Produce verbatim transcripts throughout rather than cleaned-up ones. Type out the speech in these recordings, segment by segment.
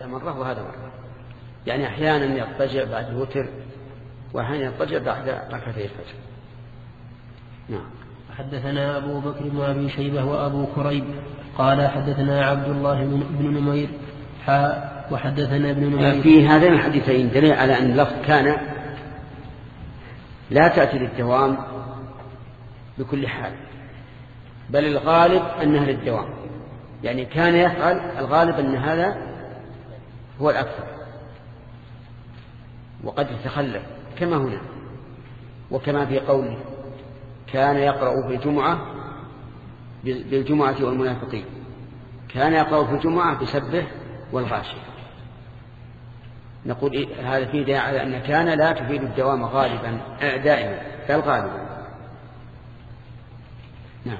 مرة وهذا مرة، يعني أحيانا يضطجع بعد الوتر وأحيانا يضطجع بعد ركعتي الفجر. نعم. حدثنا أبو بكر بن أبي شيبة وأبو كريب قال حدثنا عبد الله بن نمير حاء وحدثنا ابن نمير. في هذين الحديثين دليل على أن اللفظ كان لا تأتي للدوام بكل حال، بل الغالب أنها للدوام، يعني كان يفعل الغالب أن هذا هو الأكثر، وقد يتخلف كما هنا وكما في قوله كان يقرأ في الجمعة بالجمعة والمنافقين، كان يقرأ في الجمعة بسبح والغاشية. نقول إيه؟ هذا فيه داعي على أن كان لا تفيد الدوام غالبا دائما بل غالبا. نعم.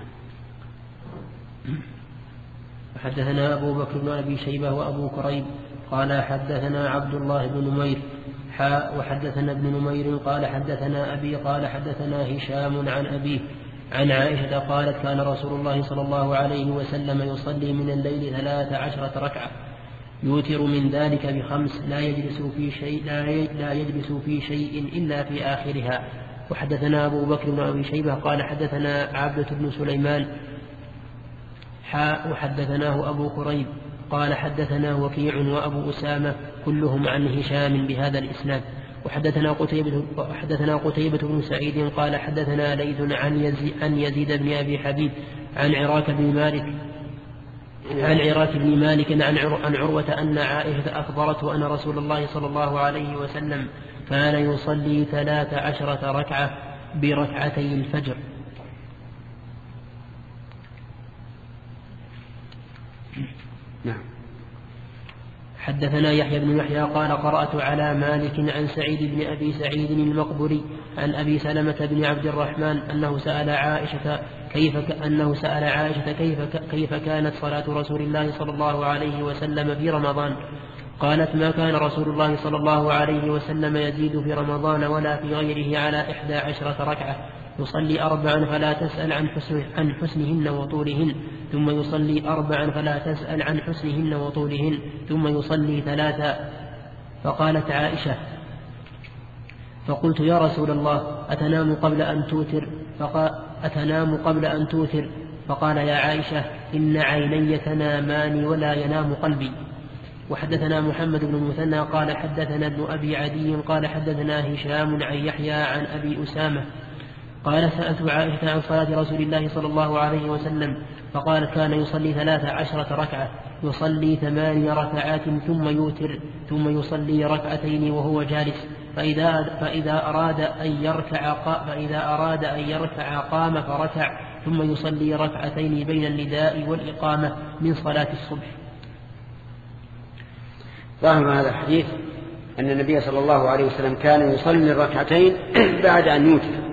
حدثنا أبو بكر بن أبي شيبة وأبو كريب قال حدثنا عبد الله بن نمير حاء وحدثنا ابن نمير قال حدثنا أبي قال حدثنا هشام عن أبيه عن عائشة قالت كان رسول الله صلى الله عليه وسلم يصلي من الليل ثلاث عشرة ركعة يوتر من ذلك بخمس لا يجلس في شيء لا يجلس في شيء إلا في آخرها. وحدثنا أبو بكر بن أبي شيبة قال حدثنا عبدة بن سليمان حاء وحدثناه أبو قريب قال حدثنا وكيع وأبو أسامة كلهم عن هشام بهذا الإسناد. وحدثنا قتيبة, وحدثنا قتيبة بن سعيد قال حدثنا ليث عن يزيد, عن يزيد بن أبي حبيب عن عراك بن مالك عن عراك بن مالك عن عروة أن عائشة أخبرته أن رسول الله صلى الله عليه وسلم كان يصلي ثلاث عشرة ركعة بركعتي الفجر. نعم. حدثنا يحيى بن يحيى قال قرأت على مالك عن سعيد بن أبي سعيد المقبري عن أبي سلمة بن عبد الرحمن أنه سأل عائشة كيف أنه سأل عائشة كيف كيف كانت صلاة رسول الله صلى الله عليه وسلم في رمضان. قالت ما كان رسول الله صلى الله عليه وسلم يزيد في رمضان ولا في غيره على إحدى عشرة ركعة يصلي أربعا فلا تسأل عن, حسن عن حسنهن وطولهن ثم يصلي أربعا فلا تسأل عن حسنهن وطولهن ثم يصلي ثلاثا. فقالت عائشة فقلت يا رسول الله أتنام قبل أن توتر فقال أتنام قبل أن توتر فقال يا عائشة إن عيني تنامان ولا ينام قلبي. وحدثنا محمد بن المثنى قال حدثنا ابن أبي عدي قال حدثنا هشام عن يحيى عن أبي أسامة قال سألت عائشة عن صلاة رسول الله صلى الله عليه وسلم فقالت كان يصلي ثلاث عشرة ركعة يصلي ثماني ركعات ثم يوتر ثم يصلي ركعتين وهو جالس فإذا, فإذا أراد أن يركع فإذا أراد أن يركع قام فركع ثم يصلي ركعتين بين النداء والإقامة من صلاة الصبح. ظاهر هذا الحديث أن النبي صلى الله عليه وسلم كان يصلي الركعتين بعد أن يوتر،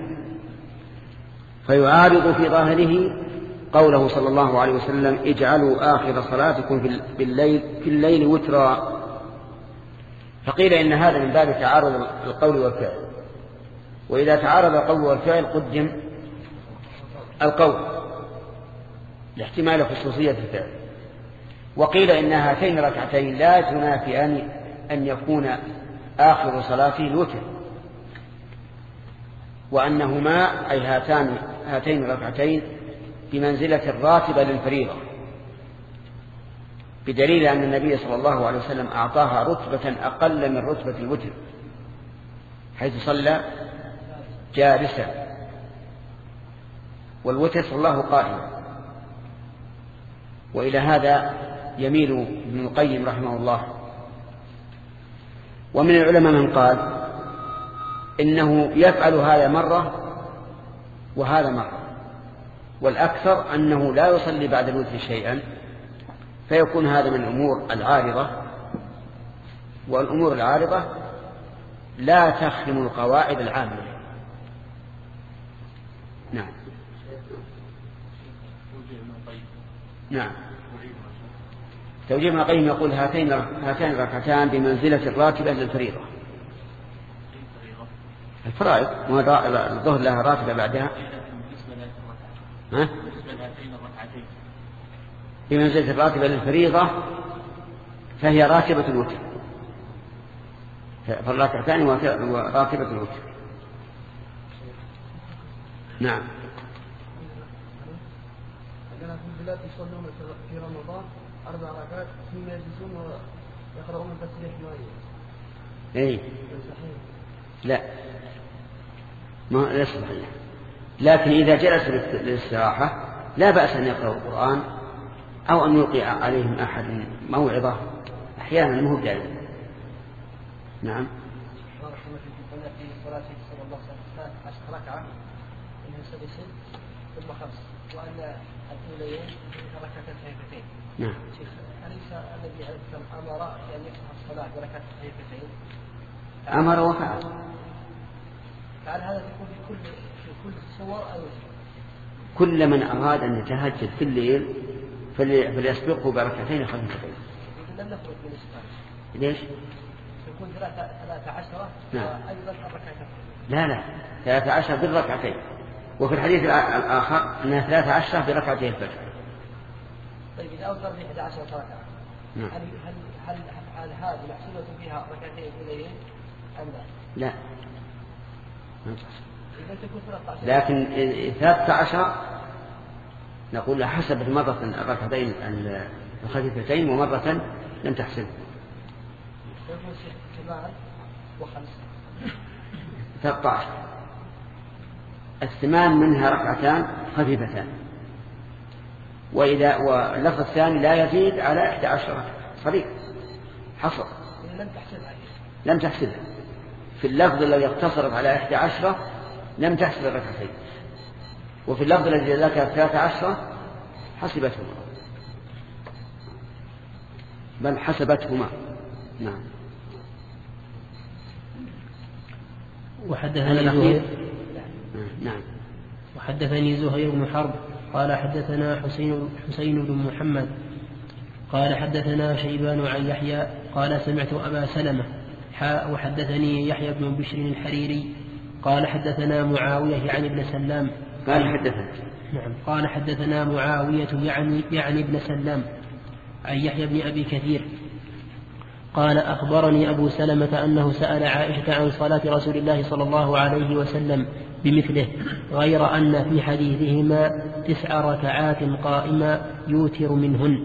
فيعارض في ظاهره قوله صلى الله عليه وسلم اجعلوا آخر صلاتكم في الليل, في الليل وترا. فقيل إن هذا من باب تعارض القول والفعل، وإذا تعارض القول والفعل قدم القول لاحتمال خصوصية الفعل. وقيل إن هاتين ركعتين لا تنافيان أن يكون آخر صلاته الوتر، وأنهما أي هاتان هاتين الركعتين بمنزلة الراتبة للفريضة، بدليل أن النبي صلى الله عليه وسلم أعطاها رتبة أقل من رتبة الوتر، حيث صلى جالسا، والوتر صلاه قائما. وإلى هذا يميل ابن القيم رحمه الله. ومن العلماء من قال إنه يفعل هذا مرة وهذا مرة، والأكثر أنه لا يصلي بعد الوتر شيئا، فيكون هذا من الأمور العارضة، والأمور العارضة لا تخدم القواعد العامة. نعم. نعم. توجيه ابن القيم يقول هاتين هاتين الركعتان بمنزلة الراتبة للفريضة. الفرائض الظهر لها راتبة بعدها، ها؟ بمنزلة الراتبة للفريضة فهي راتبة الوتر، فالركعتان راتبة الوتر. نعم. كان في البلاد يصلون في رمضان أربع ركعات ثم يجلسون ويقرؤون التسبيح معين. إيه. لا ما ليس صحيح، لكن إذا جلس للاستراحة لا بأس أن يقرأ القرآن أو أن يلقي عليهم أحد موعظة أحيانا مو دائما. نعم. بارك الله فيكم. قلنا في صلاة صلى الله عليه وسلم عشر ركعة إنه سدس ثم خمس، وأن الأوليين ركعتين خفيفتين. نعم. شيخ أليس الذي أمر بأن يفتح الصلاة بركعتين خفيفتين؟ أمر وفعل. فعل هذا يكون في كل في كل الصور أو كل من أراد أن يتهجد في الليل فليسبقه بركعتين خفيفتين. لم نخرج من الإسلام. ليش؟ يكون ثلاثة ثلاثة عشرة. نعم. وأيضا الركعتين. لا لا ثلاثة عشر بالركعتين، وفي الحديث الآخر أنها ثلاثة عشر بركعتين الفجر. طيب إذا أوتر في أحد عشر ركعة. نعم. هل هل هل هل هذه محسوبة فيها ركعتين الليل أم لا؟ لا. إذا تكون ثلاثة عشر. لكن ثلاثة عشر نقول حسبت مرة الركعتين الخفيفتين ومرة لم تحسب. يكون ثمان وخمس. ثلاثة عشر. الثمان منها ركعتان خفيفتان، وإذا واللفظ الثاني لا يزيد على إحدى عشرة صريح حصر. لم تحسبها. لم تحسبها. في اللفظ الذي اقتصرت على إحدى عشرة لم تحسب الركعتين، وفي اللفظ الذي ذكر ثلاثة عشرة حسبتهما، بل حسبتهما. نعم. وحدثني زهير. نعم. وحدثني زهير بن حرب قال حدثنا حسين حسين بن محمد قال حدثنا شيبان عن يحيى قال سمعت أبا سلمة حاء وحدثني يحيى بن بشر الحريري قال حدثنا معاوية عن ابن سلام قال حدثنا نعم قال حدثنا معاوية يعني يعني ابن سلام عن يحيى بن أبي كثير قال أخبرني أبو سلمة أنه سأل عائشة عن صلاة رسول الله صلى الله عليه وسلم بمثله، غير أن في حديثهما تسع ركعات قائمة يوتر منهن.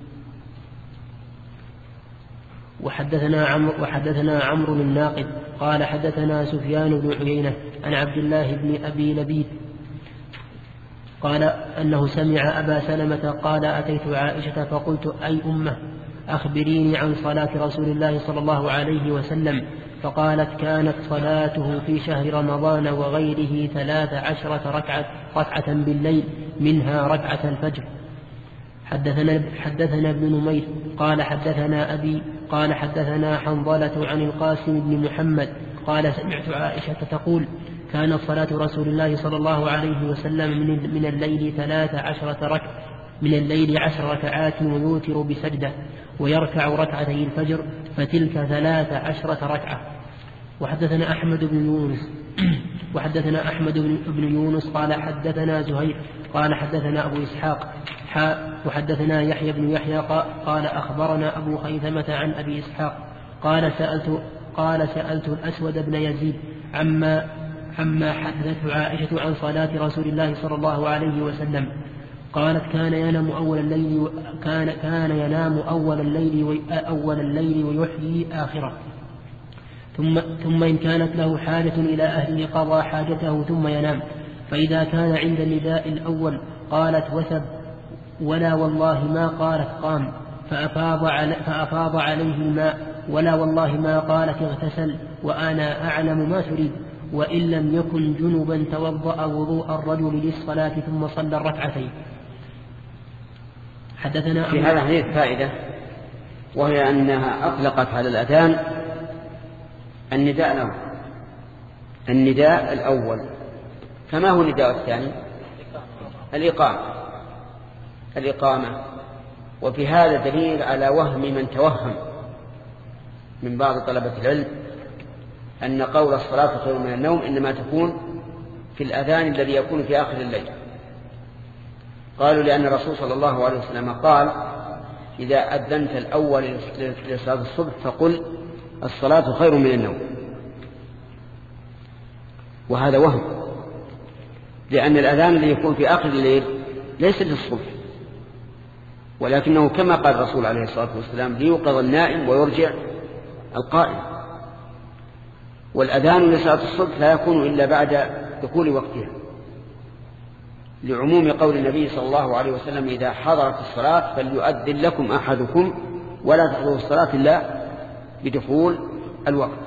وحدثنا عمرو وحدثنا عمرو الناقد قال حدثنا سفيان بن عيينة عن عبد الله بن أبي لبيد قال أنه سمع أبا سلمة قال أتيت عائشة فقلت أي أمة أخبريني عن صلاة رسول الله صلى الله عليه وسلم، فقالت كانت صلاته في شهر رمضان وغيره ثلاث عشرة ركعة, ركعة بالليل منها ركعة الفجر. حدثنا, حدثنا ابن نمير قال حدثنا أبي قال حدثنا حنظلة عن القاسم بن محمد قال سمعت عائشة تقول كانت صلاة رسول الله صلى الله عليه وسلم من, من الليل ثلاث عشرة ركعة من الليل عشر ركعات ويوتر بسجدة ويركع ركعتي الفجر فتلك ثلاث عشرة ركعة. وحدثنا أحمد بن يونس وحدثنا أحمد بن يونس قال حدثنا زهير قال حدثنا أبو إسحاق حاء وحدثنا يحيى بن يحيى قال أخبرنا أبو خيثمة عن أبي إسحاق قال سألت قال سألت الأسود بن يزيد عما عما حدثت عائشة عن صلاة رسول الله صلى الله عليه وسلم قالت كان ينام أول الليل كان كان ينام أول الليل أول الليل ويحيي آخره، ثم ثم إن كانت له حاجة إلى أهله قضى حاجته ثم ينام، فإذا كان عند النداء الأول قالت وثب ولا والله ما قالت قام فأفاض, علي فأفاض عليه الماء ولا والله ما قالت اغتسل وأنا أعلم ما تريد، وإن لم يكن جنبا توضأ وضوء الرجل للصلاة ثم صلى الركعتين. حدثنا في هذا الحديث فائدة، وهي أنها أطلقت على الأذان النداء له النداء الأول. فما هو النداء الثاني؟ الإقامة الإقامة وفي هذا دليل على وهم من توهم من بعض طلبة العلم أن قول الصلاة خير من النوم إنما تكون في الأذان الذي يكون في آخر الليل. قالوا لأن الرسول صلى الله عليه وسلم قال إذا أذنت الأول لصلاة الصبح فقل الصلاة خير من النوم، وهذا وهم، لأن الأذان الذي يكون في آخر الليل ليس للصبح، ولكنه كما قال الرسول عليه الصلاة والسلام ليوقظ النائم ويرجع القائم. والأذان لصلاة الصبح لا يكون إلا بعد دخول وقتها، لعموم قول النبي صلى الله عليه وسلم إذا حضرت الصلاة فليؤذن لكم أحدكم ولا تحضروا الصلاة إلا بدخول الوقت.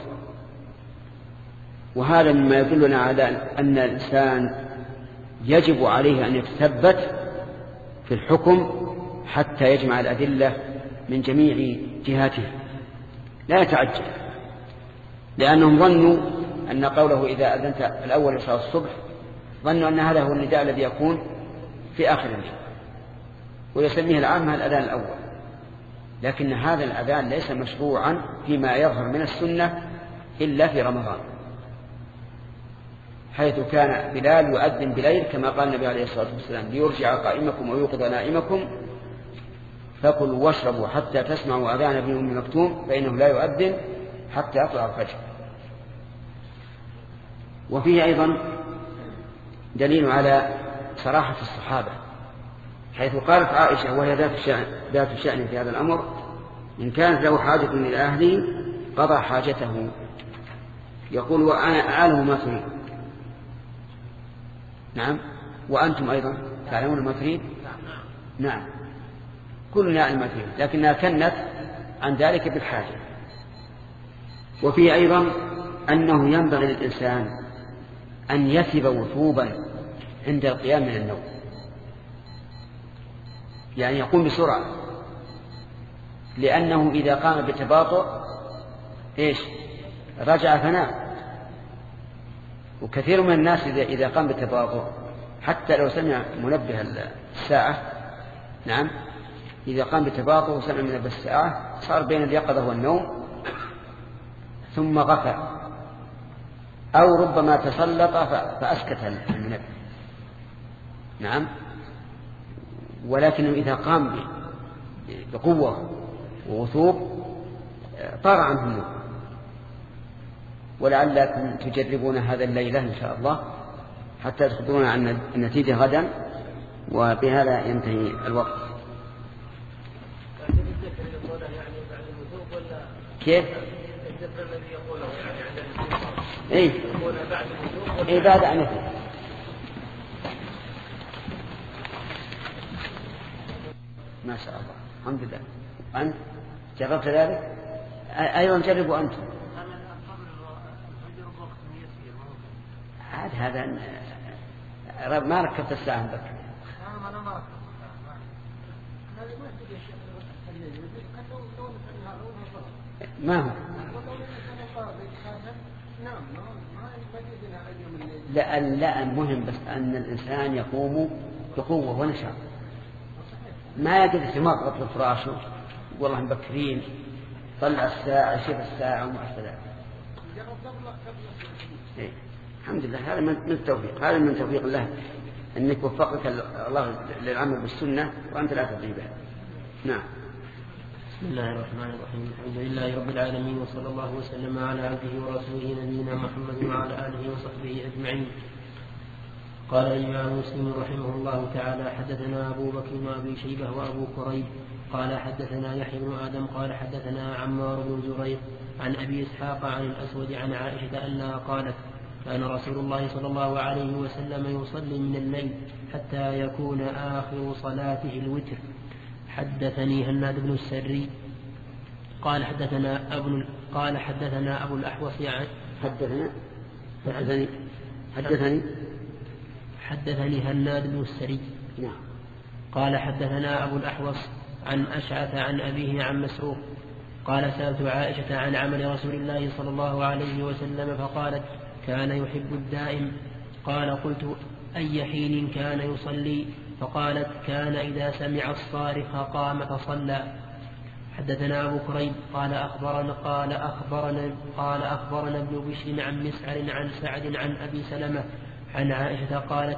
وهذا مما يدلنا على أن الإنسان يجب عليه أن يتثبت في الحكم حتى يجمع الأدلة من جميع جهاته، لا يتعجل، لأنهم ظنوا أن قوله إذا أذنت الأول لصلاة الصبح ظنوا أن هذا هو النداء الذي يكون في آخر الليل، ويسميه العامة الأذان الأول، لكن هذا الأذان ليس مشروعا فيما يظهر من السنة إلا في رمضان، حيث كان بلال يؤذن بليل كما قال النبي عليه الصلاة والسلام ليرجع قائمكم ويوقظ نائمكم، فكلوا واشربوا حتى تسمعوا أذان ابن أم مكتوم فإنه لا يؤذن حتى يطلع الفجر. وفيه أيضا دليل على صراحة الصحابة، حيث قالت عائشة وهي ذات الشأن, ذات الشأن في هذا الأمر: إن كانت له حاجة إلى أهله قضى حاجته. يقول: وأنا أعلم ما تريد. نعم، وأنتم أيضا تعلمون ما تريد. نعم، كلنا يعلم ما تريد، لكنها كنت عن ذلك بالحاجة. وفيه أيضا أنه ينبغي للإنسان أن يثب وثوبا عند القيام من النوم، يعني يقوم بسرعة، لأنه إذا قام بتباطؤ إيش رجع فنام. وكثير من الناس إذا قام بتباطؤ حتى لو سمع منبه الساعة، نعم، إذا قام بتباطؤ وسمع منبه الساعة صار بين اليقظة والنوم ثم غفى، أو ربما تسلط فأسكت المنبه. نعم، ولكنه إذا قام بقوة ووثوب طار عنه النوم. ولعلكم تجربون هذا الليلة إن شاء الله حتى تخبرون عن النتيجة غدا، وبهذا ينتهي الوقت. كيف؟ إيه؟ إيه بعد أن يفعل. ما شاء الله، الحمد لله. أنت جربت ذلك؟ أيضا جربوا أنتم. عاد هذا ما ركبت الساعة بك. ما هو؟ لا لا المهم بس أن الإنسان يقوم بقوة ونشاط، ما يجلس يمغط في فراشه والله مبكرين طلع الساعة شوف الساعة وما أشبه. إيه. الحمد لله، هذا من التوفيق، هذا من توفيق الله أنك وفقك الله للعمل بالسنة وأنت لا تدري بها. نعم. بسم الله الرحمن الرحيم، الحمد لله رب العالمين، وصلى الله وسلم على عبده ورسوله نبينا محمد وعلى آله وصحبه أجمعين. قال الإمام مسلم رحمه الله تعالى: حدثنا أبو بكر وأبي شيبة وأبو كريب قال حدثنا يحيى بن آدم قال حدثنا عمار بن زريق عن أبي إسحاق عن الأسود عن عائشة أنها قالت: كان رسول الله صلى الله عليه وسلم يصلي من الليل حتى يكون آخر صلاته الوتر. حدثني هناد بن السري قال حدثنا أبو قال حدثنا أبو الأحوص عن حدثنا حدثني حدثني حدثني هناد بن السري نعم قال حدثنا أبو الأحوص عن أشعث عن أبيه عن مسروق قال: سألت عائشة عن عمل رسول الله صلى الله عليه وسلم فقالت: كان يحب الدائم. قال: قلت: أي حين كان يصلي؟ فقالت: كان إذا سمع الصارخ قام فصلى. حدثنا أبو كريب قال أخبرنا قال أخبرنا قال أخبرنا ابن بشر عن مسعر عن سعد عن أبي سلمة عن عائشة قالت: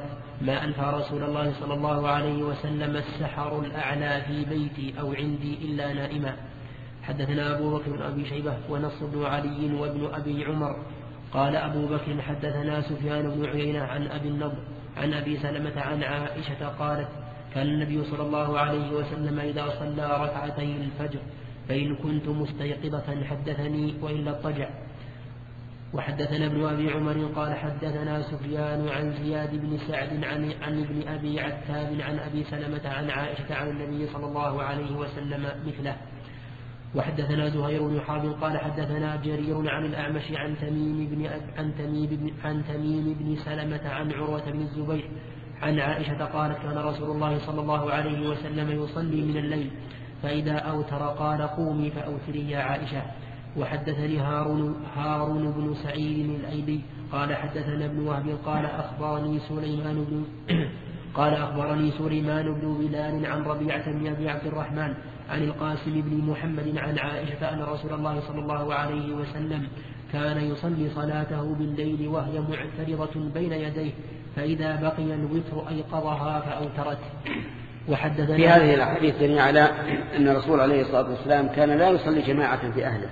ما ألفى رسول الله صلى الله عليه وسلم السحر الأعلى في بيتي أو عندي إلا نائما. حدثنا أبو بكر بن أبي شيبة ونصر بن علي وابن أبي عمر قال أبو بكر حدثنا سفيان بن عيينة عن أبي النضر عن أبي سلمة عن عائشة قالت كان النبي صلى الله عليه وسلم إذا صلى ركعتي الفجر فإن كنت مستيقظة حدثني وإلا اضطجع. وحدثنا ابن أبي عمر قال حدثنا سفيان عن زياد بن سعد عن, عن ابن أبي عتاب عن أبي سلمة عن عائشة عن النبي صلى الله عليه وسلم مثله. وحدثنا زهير بن حرب قال حدثنا جرير عن الأعمش عن تميم بن عن تميم بن عن تميم بن سلمة عن عروة بن الزبير عن عائشة قالت كان رسول الله صلى الله عليه وسلم يصلي من الليل فإذا أوتر قال قومي فأوتري يا عائشة. وحدثني هارون, هارون بن سعيد الأيلي قال حدثنا ابن وهب قال أخبرني سليمان بن قال أخبرني سليمان بن بلال عن ربيعة بن أبي عبد الرحمن عن القاسم بن محمد عن عائشة أن رسول الله صلى الله عليه وسلم كان يصلي صلاته بالليل وهي معترضة بين يديه فإذا بقي الوتر أيقظها فأوترت. وحدثنا في هذه الحديث دليل على أن الرسول عليه الصلاة والسلام كان لا يصلي جماعة في أهله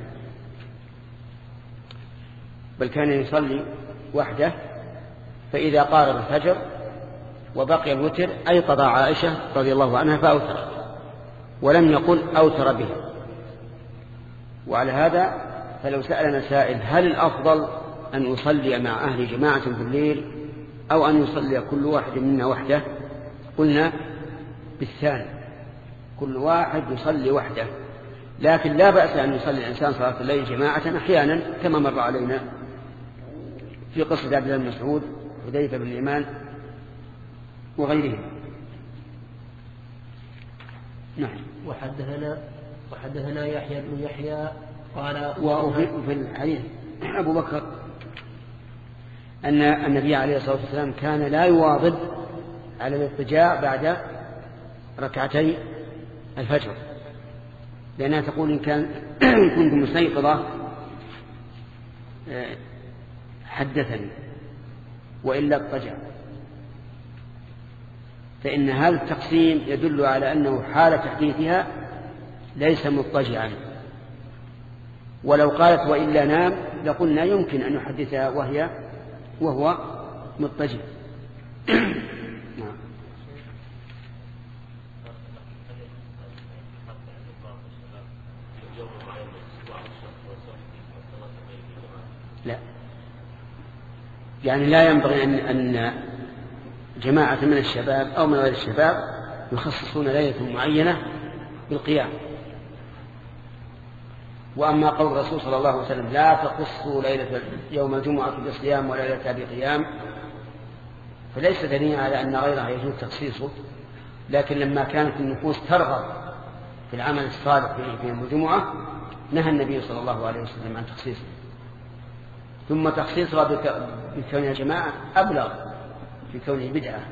بل كان يصلي وحده فإذا قارب الفجر وبقي الوتر أيقظ عائشة رضي الله عنها فأوتر ولم يقل أوتر بها. وعلى هذا فلو سألنا سائل هل الأفضل أن يصلي مع أهل جماعة في الليل أو أن يصلي كل واحد منا وحده قلنا بالثاني كل واحد يصلي وحده لكن لا بأس أن يصلي الإنسان صلاة الليل جماعة أحيانا كما مر علينا في قصة عبد الله بن مسعود حذيفة بن اليمان وغيرهم. نعم. وحدثنا وحدثنا يحيى بن يحيى قال وفي الحديث أبو بكر أن النبي عليه الصلاة والسلام كان لا يواظب على الاضطجاع بعد ركعتي الفجر لأنها تقول إن كان كنت مستيقظة حدثني وإلا اضطجع فإن هذا التقسيم يدل على أنه حال تحديثها ليس مضطجعا ولو قالت وإلا نام لقلنا يمكن أن يحدثها وهي وهو مضطجع. لا يعني لا ينبغي أن, أن جماعة من الشباب أو من غير الشباب يخصصون ليلة معينة بالقيام. وأما قول الرسول صلى الله عليه وسلم لا تخصوا ليلة يوم الجمعة بصيام ولا ليلة بقيام فليس دليلا على أن غيرها يجوز تخصيصه لكن لما كانت النفوس ترغب في العمل الصالح في يوم الجمعة نهى النبي صلى الله عليه وسلم عن تخصيصه ثم تخصيصها بكونها جماعة أبلغ في كونه بدعة.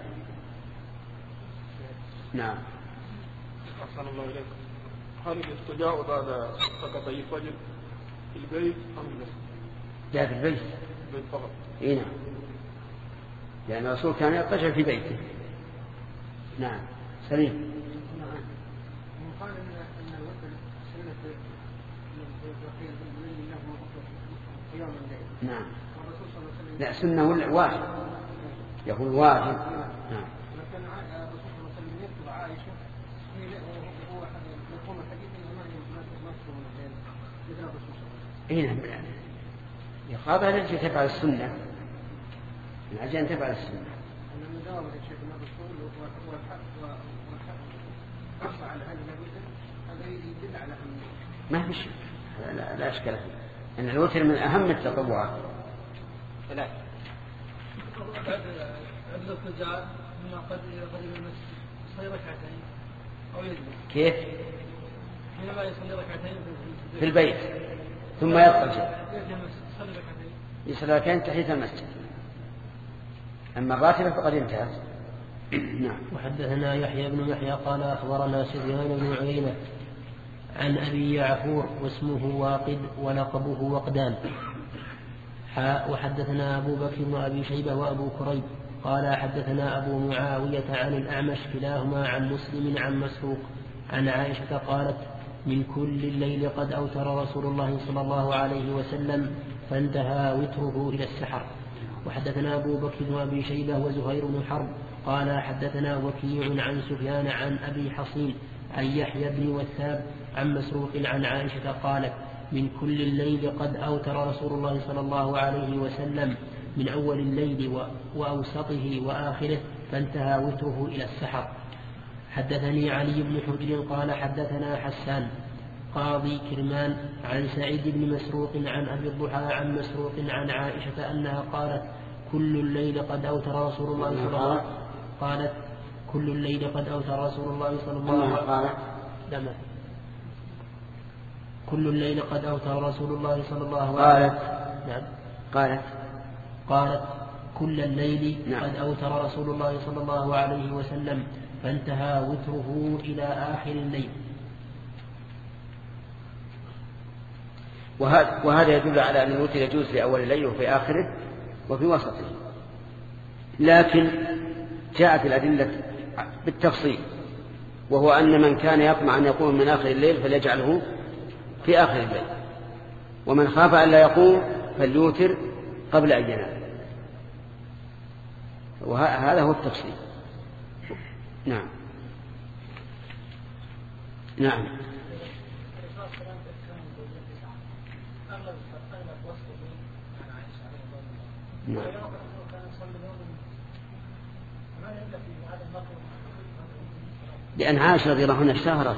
نعم. أحسن الله إليكم. هل الاضطجاع بعد ركعتي الفجر في البيت أم المسجد؟ لا في البيت. البيت فقط. إيه نعم. لأن الرسول كان يضطجع في بيته. نعم. سليم. نعم. قال أن الوتر سنة قيام الليل. نعم. لا سنة واجب. يقول واجب. نعم. لكن الرسول صلى الله عليه وسلم يذكر عائشة هو يقوم الحديث ما يذكر مثل الرسول صلى الله عليه وسلم. إيه نعم. يقابل التي تفعل السنة من أجل أن تفعل السنة. أن مداومة الشيخ من الرسول والحق والحق على هذه الوتر هذا يدل على أن ما في شيء لا, لا أشكال فيه أن الوتر من أهم التطوعات. لا. عند الفجر مما قد قدم المسجد يصلي ركعتين أو يجلس. كيف؟ حينما يصلي ركعتين في البيت ثم يضطجع يصلي ركعتين يصلي ركعتين تحية المسجد. أما الراتبة فقد انتهت. نعم. وحدثنا يحيى بن يحيى قال أخبرنا سفيان بن عيينة عن أبي يعفور واسمه واقد ولقبه وقدان. وحدثنا أبو بكر بن أبي شيبة وأبو كريب قال حدثنا أبو معاوية عن الأعمش كلاهما عن مسلم عن مسروق عن عائشة قالت من كل الليل قد أوتر رسول الله صلى الله عليه وسلم فانتهى وتره إلى السحر. وحدثنا أبو بكر وأبي شيبة وزهير بن حرب قال حدثنا وكيع عن سفيان عن أبي حصين عن يحيى بن وثاب عن مسروق عن عائشة قالت من كل الليل قد أوتر رسول الله صلى الله عليه وسلم من أول الليل وأوسطه وآخره فانتهى وتره إلى السحر. حدثني علي بن حجر قال حدثنا حسان قاضي كرمان عن سعيد بن مسروق عن أبي الضحى عن مسروق عن عائشة أنها قالت كل الليل قد أوتر رسول الله صلى الله عليه وسلم قالت كل الليل قد أوتر رسول الله صلى الله عليه وسلم كل الليل قد أوتر رسول الله صلى الله عليه وسلم نعم قالت قالت كل الليل نعم. قد أوتر رسول الله صلى الله عليه وسلم فانتهى وتره إلى آخر الليل. وهذا, وهذا يدل على أن الوتر يجوز في أول الليل وفي آخره وفي وسطه، لكن جاءت الأدلة بالتفصيل، وهو أن من كان يطمع أن يقوم من آخر الليل فليجعله في آخر الليل، ومن خاف أن لا يقوم فليوتر قبل أن ينام، وهذا هو التفصيل. نعم نعم نعم لأن عائشة رضي الله عنها اشتهرت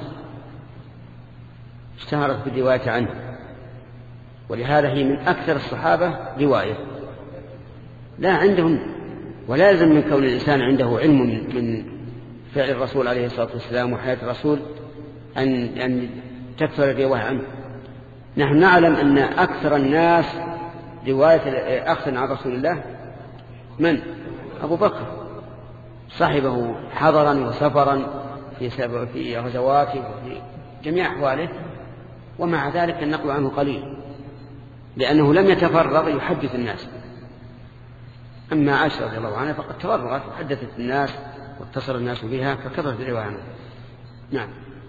اشتهرت بالرواية عنه، ولهذا هي من أكثر الصحابة رواية. لا عندهم ولا يلزم من كون الإنسان عنده علم من فعل الرسول عليه الصلاة والسلام وحياة الرسول أن أن تكثر الرواية عنه. نحن نعلم أن أكثر الناس رواية أخذ عن رسول الله من؟ أبو بكر، صاحبه حضرا وسفرا في في غزواته وفي جميع أحواله، ومع ذلك النقل عنه قليل لأنه لم يتفرغ يحدث الناس. أما عائشة رضي الله عنها فقد تفرغت وحدثت الناس واتصل الناس بها فكثرت الرواية عنه. نعم.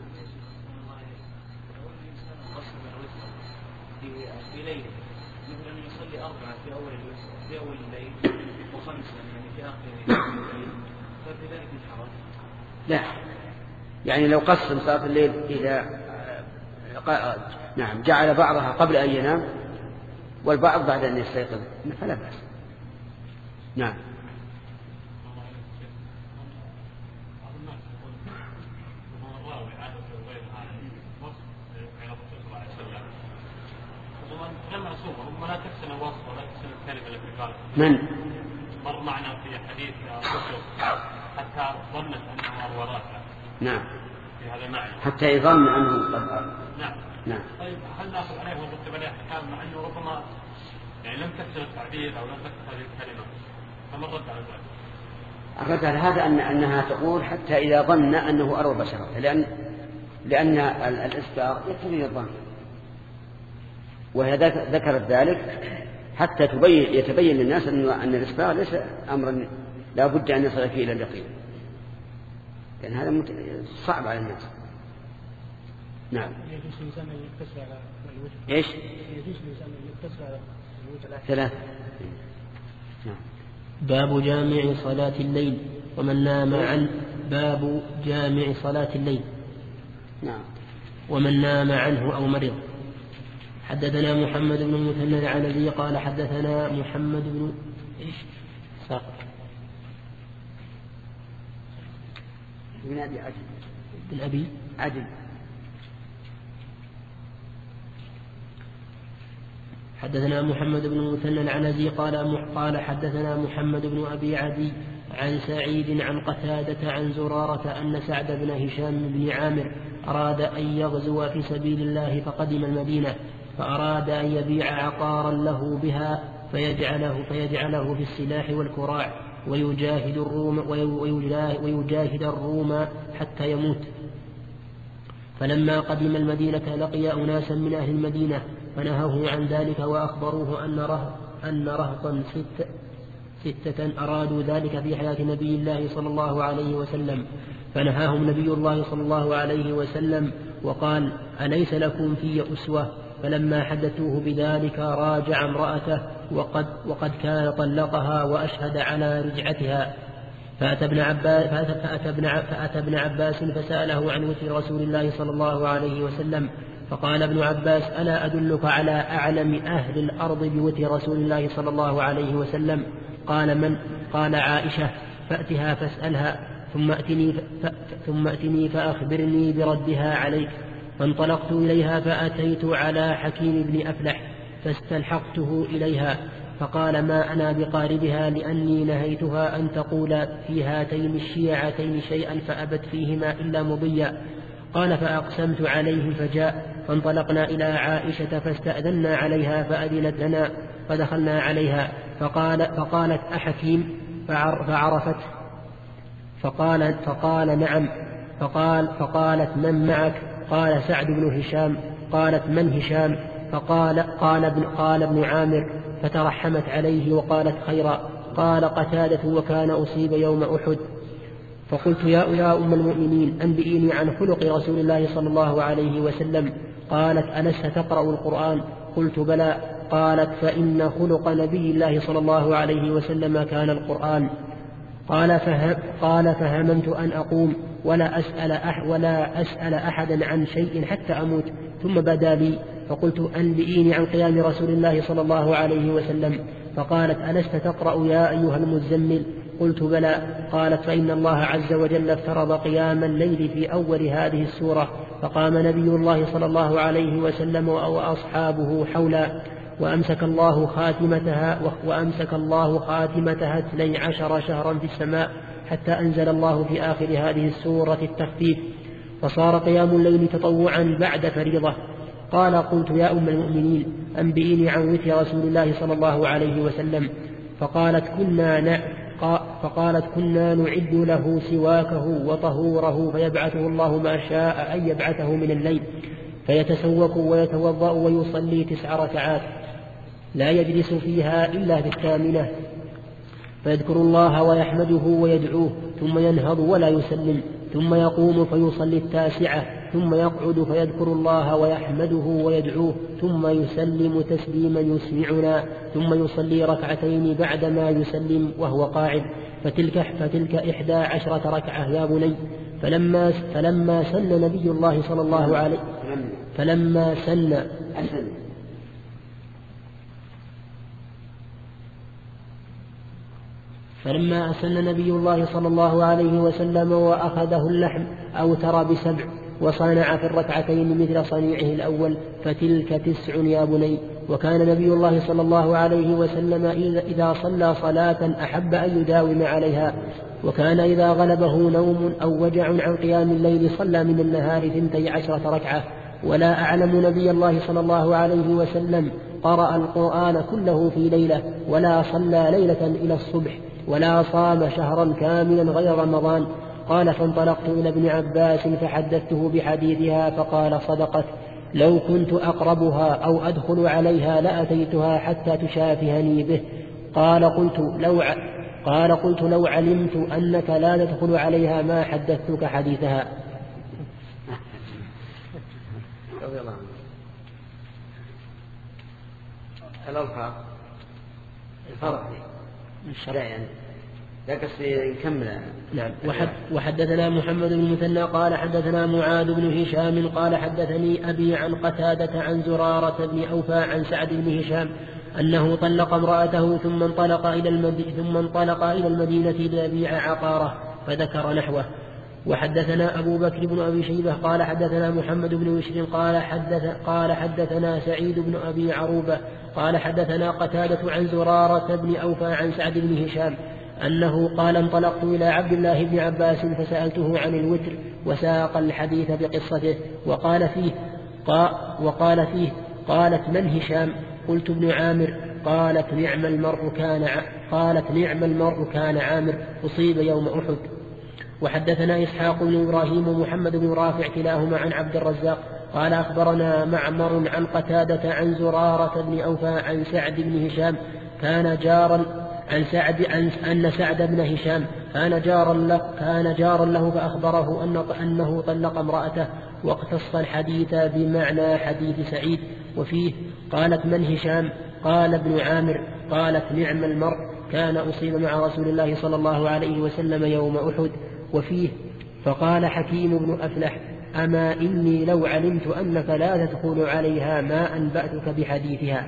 في ليل مثل أن يصلي أربعة في أول في أول الليل وخمسة يعني في آخر الليل ففي ذلك الحرج؟ لا، يعني لو قسم صلاة الليل إلى نعم جعل بعضها قبل أن ينام والبعض بعد أن يستيقظ فلا بأس. نعم. من مر معنا في حديث حتى ظنت أنه ورثة. نعم. في هذا المعنى. حتى يظن أنه قد. نعم. نعم. طيب هل ناخذ عليه ونرتب عليه أحكام مع أنه ربما يعني لم تكسر التعبير أو لم تكسر هذه الكلمة، فمن رد على ذلك؟ أخذت على هذا أن أنها تقول حتى إذا ظن أنه أروى بشرة، لأن لأن الإسباغ يقتضي الظن، وهي ذكرت ذلك حتى تبين يتبين للناس أن الإسباغ ليس أمرا لا بد أن يصل فيه إلى اليقين، لأن هذا صعب على الناس. نعم. يجوز الإنسان أن يقتصر على الوجه. إيش؟ يجوز الإنسان أن يقتصر على الوجه ثلاثة. نعم. باب جامع صلاة الليل ومن نام عنه. باب جامع صلاة الليل. نعم. ومن نام عنه أو مرض. حدثنا محمد بن المثنى العنزي قال حدثنا محمد بن إيش؟ ساقط. بن أبي عدي. بن أبي عدي. حدثنا محمد بن المثنى العنزي قال قال حدثنا محمد بن أبي عدي عن سعيد عن قتادة عن زرارة أن سعد بن هشام بن عامر أراد أن يغزو في سبيل الله فقدم المدينة، فأراد أن يبيع عقارا له بها فيجعله, فيجعله في السلاح والكراع ويجاهد الروم, ويجاهد الروم حتى يموت. فلما قدم المدينة لقي أناسا من أهل المدينة فنهوه عن ذلك وأخبروه أن, ره أن رهطا ست ستة أرادوا ذلك في حياة نبي الله صلى الله عليه وسلم، فنهاهم نبي الله صلى الله عليه وسلم وقال: أليس لكم في أسوة؟ فلما حدثوه بذلك راجع امرأته وقد, وقد كان طلقها وأشهد على رجعتها. فأتى ابن عباس, فأتى ابن فأتى ابن عباس فسأله عن وتر رسول الله صلى الله عليه وسلم، فقال ابن عباس: ألا أدلك على أعلم أهل الأرض بوتر رسول الله صلى الله عليه وسلم؟ قال: من؟ قال: عائشة. فأتها فاسألها ثم أتني, ثم أتني فأخبرني بردها عليك. فانطلقت إليها فأتيت على حكيم بن أفلح فاستلحقته إليها، فقال: ما أنا بقاربها، لأني نهيتها أن تقول في هاتين الشيعتين شيئا فأبت فيهما إلا مضيا. قال: فأقسمت عليه فجاء، فانطلقنا إلى عائشة فاستأذنا عليها فأذنت لنا، فدخلنا عليها فقال فقالت: أحكيم؟ فعرفت فقال, فقال: نعم. فقال فقالت: من معك؟ قال: سعد بن هشام. قالت: من هشام؟ فقال قال ابن, قال ابن عامر. فترحمت عليه وقالت خيرا. قال قتادة: وكان أصيب يوم أحد. فقلت: يا, يا أم المؤمنين، أنبئيني عن خلق رسول الله صلى الله عليه وسلم. قالت: ألست تقرأ القرآن؟ قلت: بلى. قالت: فإن خلق نبي الله صلى الله عليه وسلم كان القرآن. قال, فهم قال فهممت أن أقوم ولا أسأل, أح ولا أسأل أحدا عن شيء حتى أموت، ثم بدا لي فقلت: أنبئيني عن قيام رسول الله صلى الله عليه وسلم. فقالت: ألست تقرأ يا أيها المزمل؟ قلت: بلى. قالت: فإن الله عز وجل افترض قيام الليل في أول هذه السورة، فقام نبي الله صلى الله عليه وسلم وأصحابه حولا، وأمسك الله خاتمتها وأمسك الله خاتمتها اثني عشر شهرا في السماء، حتى أنزل الله في آخر هذه السورة التخفيف، فصار قيام الليل تطوعا بعد فريضة. قال: قلت: يا أم المؤمنين، أنبئيني عن وتر رسول الله صلى الله عليه وسلم. فقالت: كنا ن... فقالت: كنا نعد له سواكه وطهوره، فيبعثه الله ما شاء أن يبعثه من الليل، فيتسوك ويتوضأ ويصلي تسع ركعات لا يجلس فيها إلا بالثامنة، فيذكر الله ويحمده ويدعوه، ثم ينهض ولا يسلم، ثم يقوم فيصلي التاسعة، ثم يقعد فيذكر الله ويحمده ويدعوه، ثم يسلم تسليما يسمعنا، ثم يصلي ركعتين بعدما يسلم وهو قاعد، فتلك, فتلك إحدى عشرة ركعة يا بني. فلما, فلما سن نبي الله صلى الله عليه فلما سن فلما أسن نبي الله صلى الله عليه وسلم وأخذه اللحم أوتر بسبع، وصنع في الركعتين مثل صنيعه الأول، فتلك تسع يا بني. وكان نبي الله صلى الله عليه وسلم إذا صلى صلاة أحب أن يداوم عليها، وكان إذا غلبه نوم أو وجع عن قيام الليل صلى من النهار ثنتي عشرة ركعة. ولا أعلم نبي الله صلى الله عليه وسلم قرأ القرآن كله في ليلة، ولا صلى ليلة إلى الصبح، ولا صام شهرا كاملا غير رمضان. قال: فانطلقت إلى ابن عباس فحدثته بحديثها، فقال: صدقت، لو كنت أقربها أو أدخل عليها لأتيتها حتى تشافهني به. قال: قلت لو ع... قال قلت لو علمت أنك لا تدخل عليها ما حدثتك حديثها. رضي الله عنه. الألفاظ الفرق لا يعني لا قصدي نكمل. نعم. وحد وحدثنا محمد بن المثنى قال حدثنا معاذ بن هشام قال حدثني أبي عن قتادة عن زرارة بن أوفى عن سعد بن هشام أنه طلق امرأته ثم انطلق إلى المدينة ثم انطلق إلى المدينة ليبيع عقاره، فذكر نحوه. وحدثنا أبو بكر بن أبي شيبة قال حدثنا محمد بن بشر قال حدث قال حدثنا سعيد بن أبي عروبة قال حدثنا قتادة عن زرارة بن أوفى عن سعد بن هشام أنه قال: انطلقت إلى عبد الله بن عباس فسألته عن الوتر، وساق الحديث بقصته، وقال فيه قال وقال فيه قالت: من هشام؟ قلت: ابن عامر. قالت: نعم المرء كان قالت نعم المرء كان عامر، أصيب يوم أحد. وحدثنا إسحاق بن إبراهيم ومحمد بن رافع كلاهما عن عبد الرزاق قال أخبرنا معمر عن قتادة عن زرارة بن أوفى عن سعد بن هشام كان جارا عن سعد عن أن سعد بن هشام كان جارا له كان جارا له فأخبره أن أنه طلق امرأته، واقتص الحديث بمعنى حديث سعيد. وفيه قالت من هشام؟ قال ابن عامر. قالت نعم المرء كان أصيب مع رسول الله صلى الله عليه وسلم يوم أحد. وفيه فقال حكيم بن أفلح أما إني لو علمت أنك لا تدخل عليها ما أنبأتك بحديثها.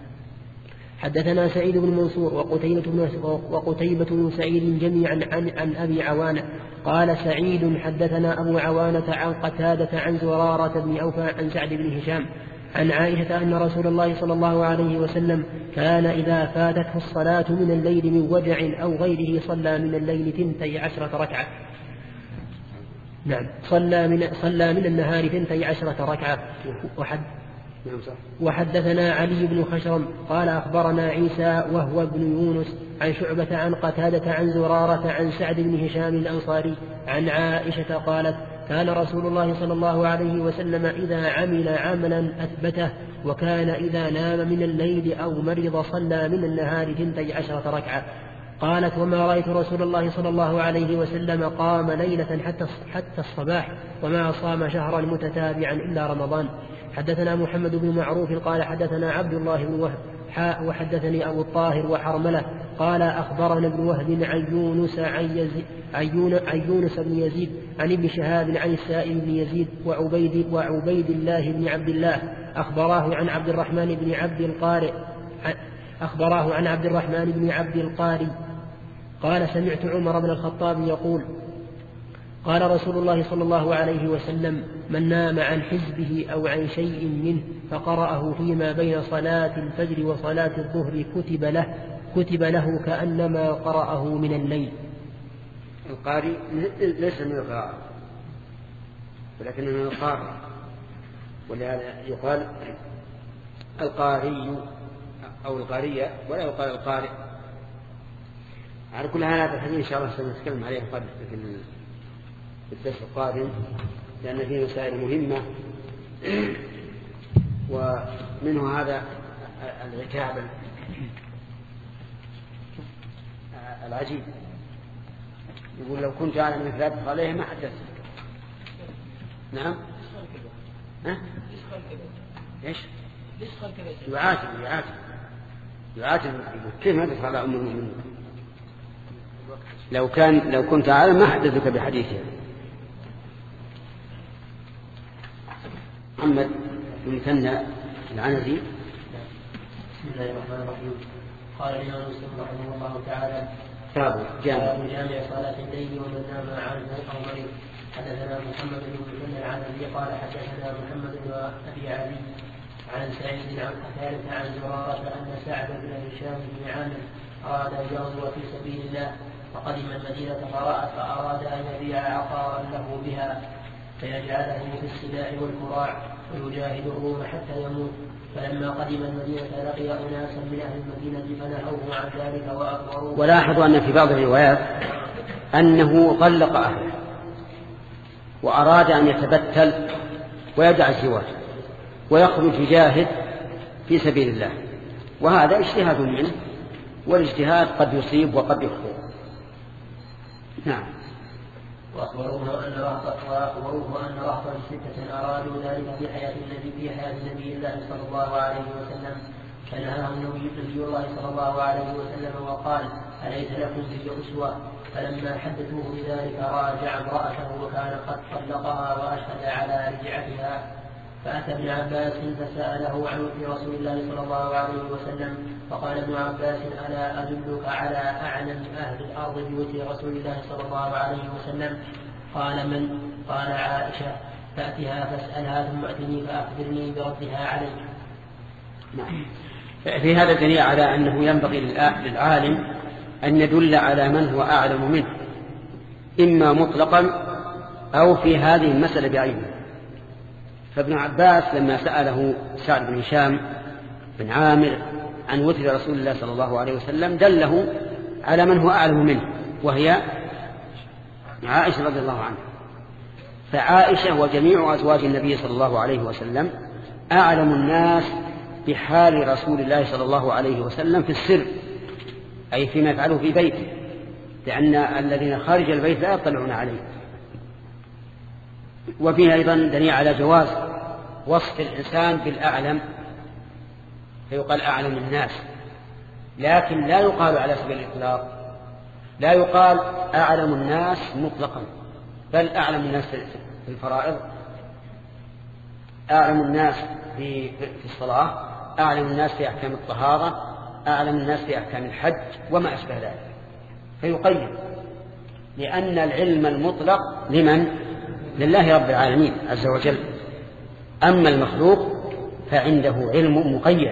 حدثنا سعيد بن منصور وقتيبة بن سعيد جميعا عن, عن أبي عوانة. قال سعيد حدثنا أبو عوانة عن قتادة عن زرارة بن أوفى عن سعد بن هشام عن عائشة أن رسول الله صلى الله عليه وسلم كان إذا فاتته الصلاة من الليل من وجع أو غيره صلى من الليل ثنتي عشرة ركعة. نعم صلى من, صلى من النهار ثنتي عشرة ركعة. وحد وحدثنا علي بن خشرم قال أخبرنا عيسى وهو ابن يونس عن شعبة عن قتادة عن زرارة عن سعد بن هشام الأنصاري عن عائشة قالت كان رسول الله صلى الله عليه وسلم إذا عمل عملا أثبته، وكان إذا نام من الليل أو مرض صلى من النهار ثنتي عشرة ركعة. قالت وما رأيت رسول الله صلى الله عليه وسلم قام ليلة حتى حتى الصباح، وما صام شهرا متتابعا إلا رمضان. حدثنا محمد بن معروف قال حدثنا عبد الله بن وهب حاء وحدثني أبو الطاهر وحرملة قال أخبرنا ابن وهب عن يونس عن يونس بن يزيد عن ابن شهاب عن السائب بن يزيد وعبيد, وعبيد الله بن عبد الله أخبراه عن عبد الرحمن بن عبد القارئ أخبراه عن عبد الرحمن بن عبد القاري قال سمعت عمر بن الخطاب يقول قال رسول الله صلى الله عليه وسلم من نام عن حزبه أو عن شيء منه فقرأه فيما بين صلاة الفجر وصلاة الظهر كتب له كتب له كأنما قرأه من الليل. القارئ ليس من القراءة ولكنه من القارئ، ولهذا يقال القارئ أو القارية ولا يقال القارئ. على كل هذا الحديث إن شاء الله سنتكلم عليه قبل في الدرس القادم، لأن فيه مسائل مهمة، ومنه هذا العتاب العجيب. يقول لو كنت أعلم من ثلاثة عليه ما حدثت. نعم ها؟ إيش يعاتب يعاتب يعاتب كيف ما تدخل على أم المؤمنين؟ لو كان لو كنت أعلم ما حدثك بحديثها. محمد بن مثنى العنزي. بسم الله الرحمن الرحيم. قال الإمام مسلم رحمه الله تعالى باب جامع جامع صلاة الليل ومن نام عنه أو مريض. حدثنا محمد بن مثنى العنزي قال حدثنا محمد بن أبي علي عن سعيد عن قتادة عن زرارة أن سعد بن هشام بن عامر أراد أن يغزو في سبيل الله، فقدم المدينة فأراد أن يبيع عقارا له بها فيجعله في السباع والكراع ويجاهد الروم حتى يموت. فلما قدم المدينة لقي أناسا من أهل المدينة فنهوه عن ذلك وأخبروه. ولاحظوا أن في بعض الروايات أنه طلق أهله وأراد أن يتبتل ويدع الزواج ويخرج يجاهد في سبيل الله، وهذا اجتهاد منه، والاجتهاد قد يصيب وقد يخطئ. نعم. وأخبروه أن وأخبروه أن رهطا ستة أرادوا ذلك في حياة النبي في حياة نبي الله صلى الله عليه وسلم، فنهاهم نبي الله صلى الله عليه وسلم وقال أليس لكم في أسوة؟ فلما حدثوه بذلك راجع امرأته وكان قد طلقها وأشهد على رجعتها، فأتى ابن عباس فسأله عن وفي رسول الله صلى الله عليه وسلم، فقال ابن عباس ألا أدلك على أعلم أهل الأرض بوجه رسول الله صلى الله عليه وسلم؟ قال من؟ قال عائشة، فأتها فاسألها ثم أتني فأخبرني بردها عليك. نعم. في هذا دليل على أنه ينبغي للعالم أن يدل على من هو أعلم منه، إما مطلقا أو في هذه المسألة بعينها. فابن عباس لما سأله سعد بن هشام بن عامر عن وتر رسول الله صلى الله عليه وسلم دله على من هو أعلم منه، وهي عائشة رضي الله عنها. فعائشة وجميع أزواج النبي صلى الله عليه وسلم أعلم الناس بحال رسول الله صلى الله عليه وسلم في السر، أي فيما يفعله في بيته، لأن الذين خارج البيت لا يطلعون عليه. وفيه أيضا دليل على جواز وصف الإنسان بالأعلم، فيقال أعلم الناس، لكن لا يقال على سبيل الإطلاق، لا يقال أعلم الناس مطلقا، بل أعلم الناس في الفرائض، أعلم الناس في الصلاة، أعلم الناس في أحكام الطهارة، أعلم الناس في أحكام الحج وما أشبه ذلك، فيقيم، لأن العلم المطلق لمن؟ لله رب العالمين عز وجل. أما المخلوق فعنده علم مقيد.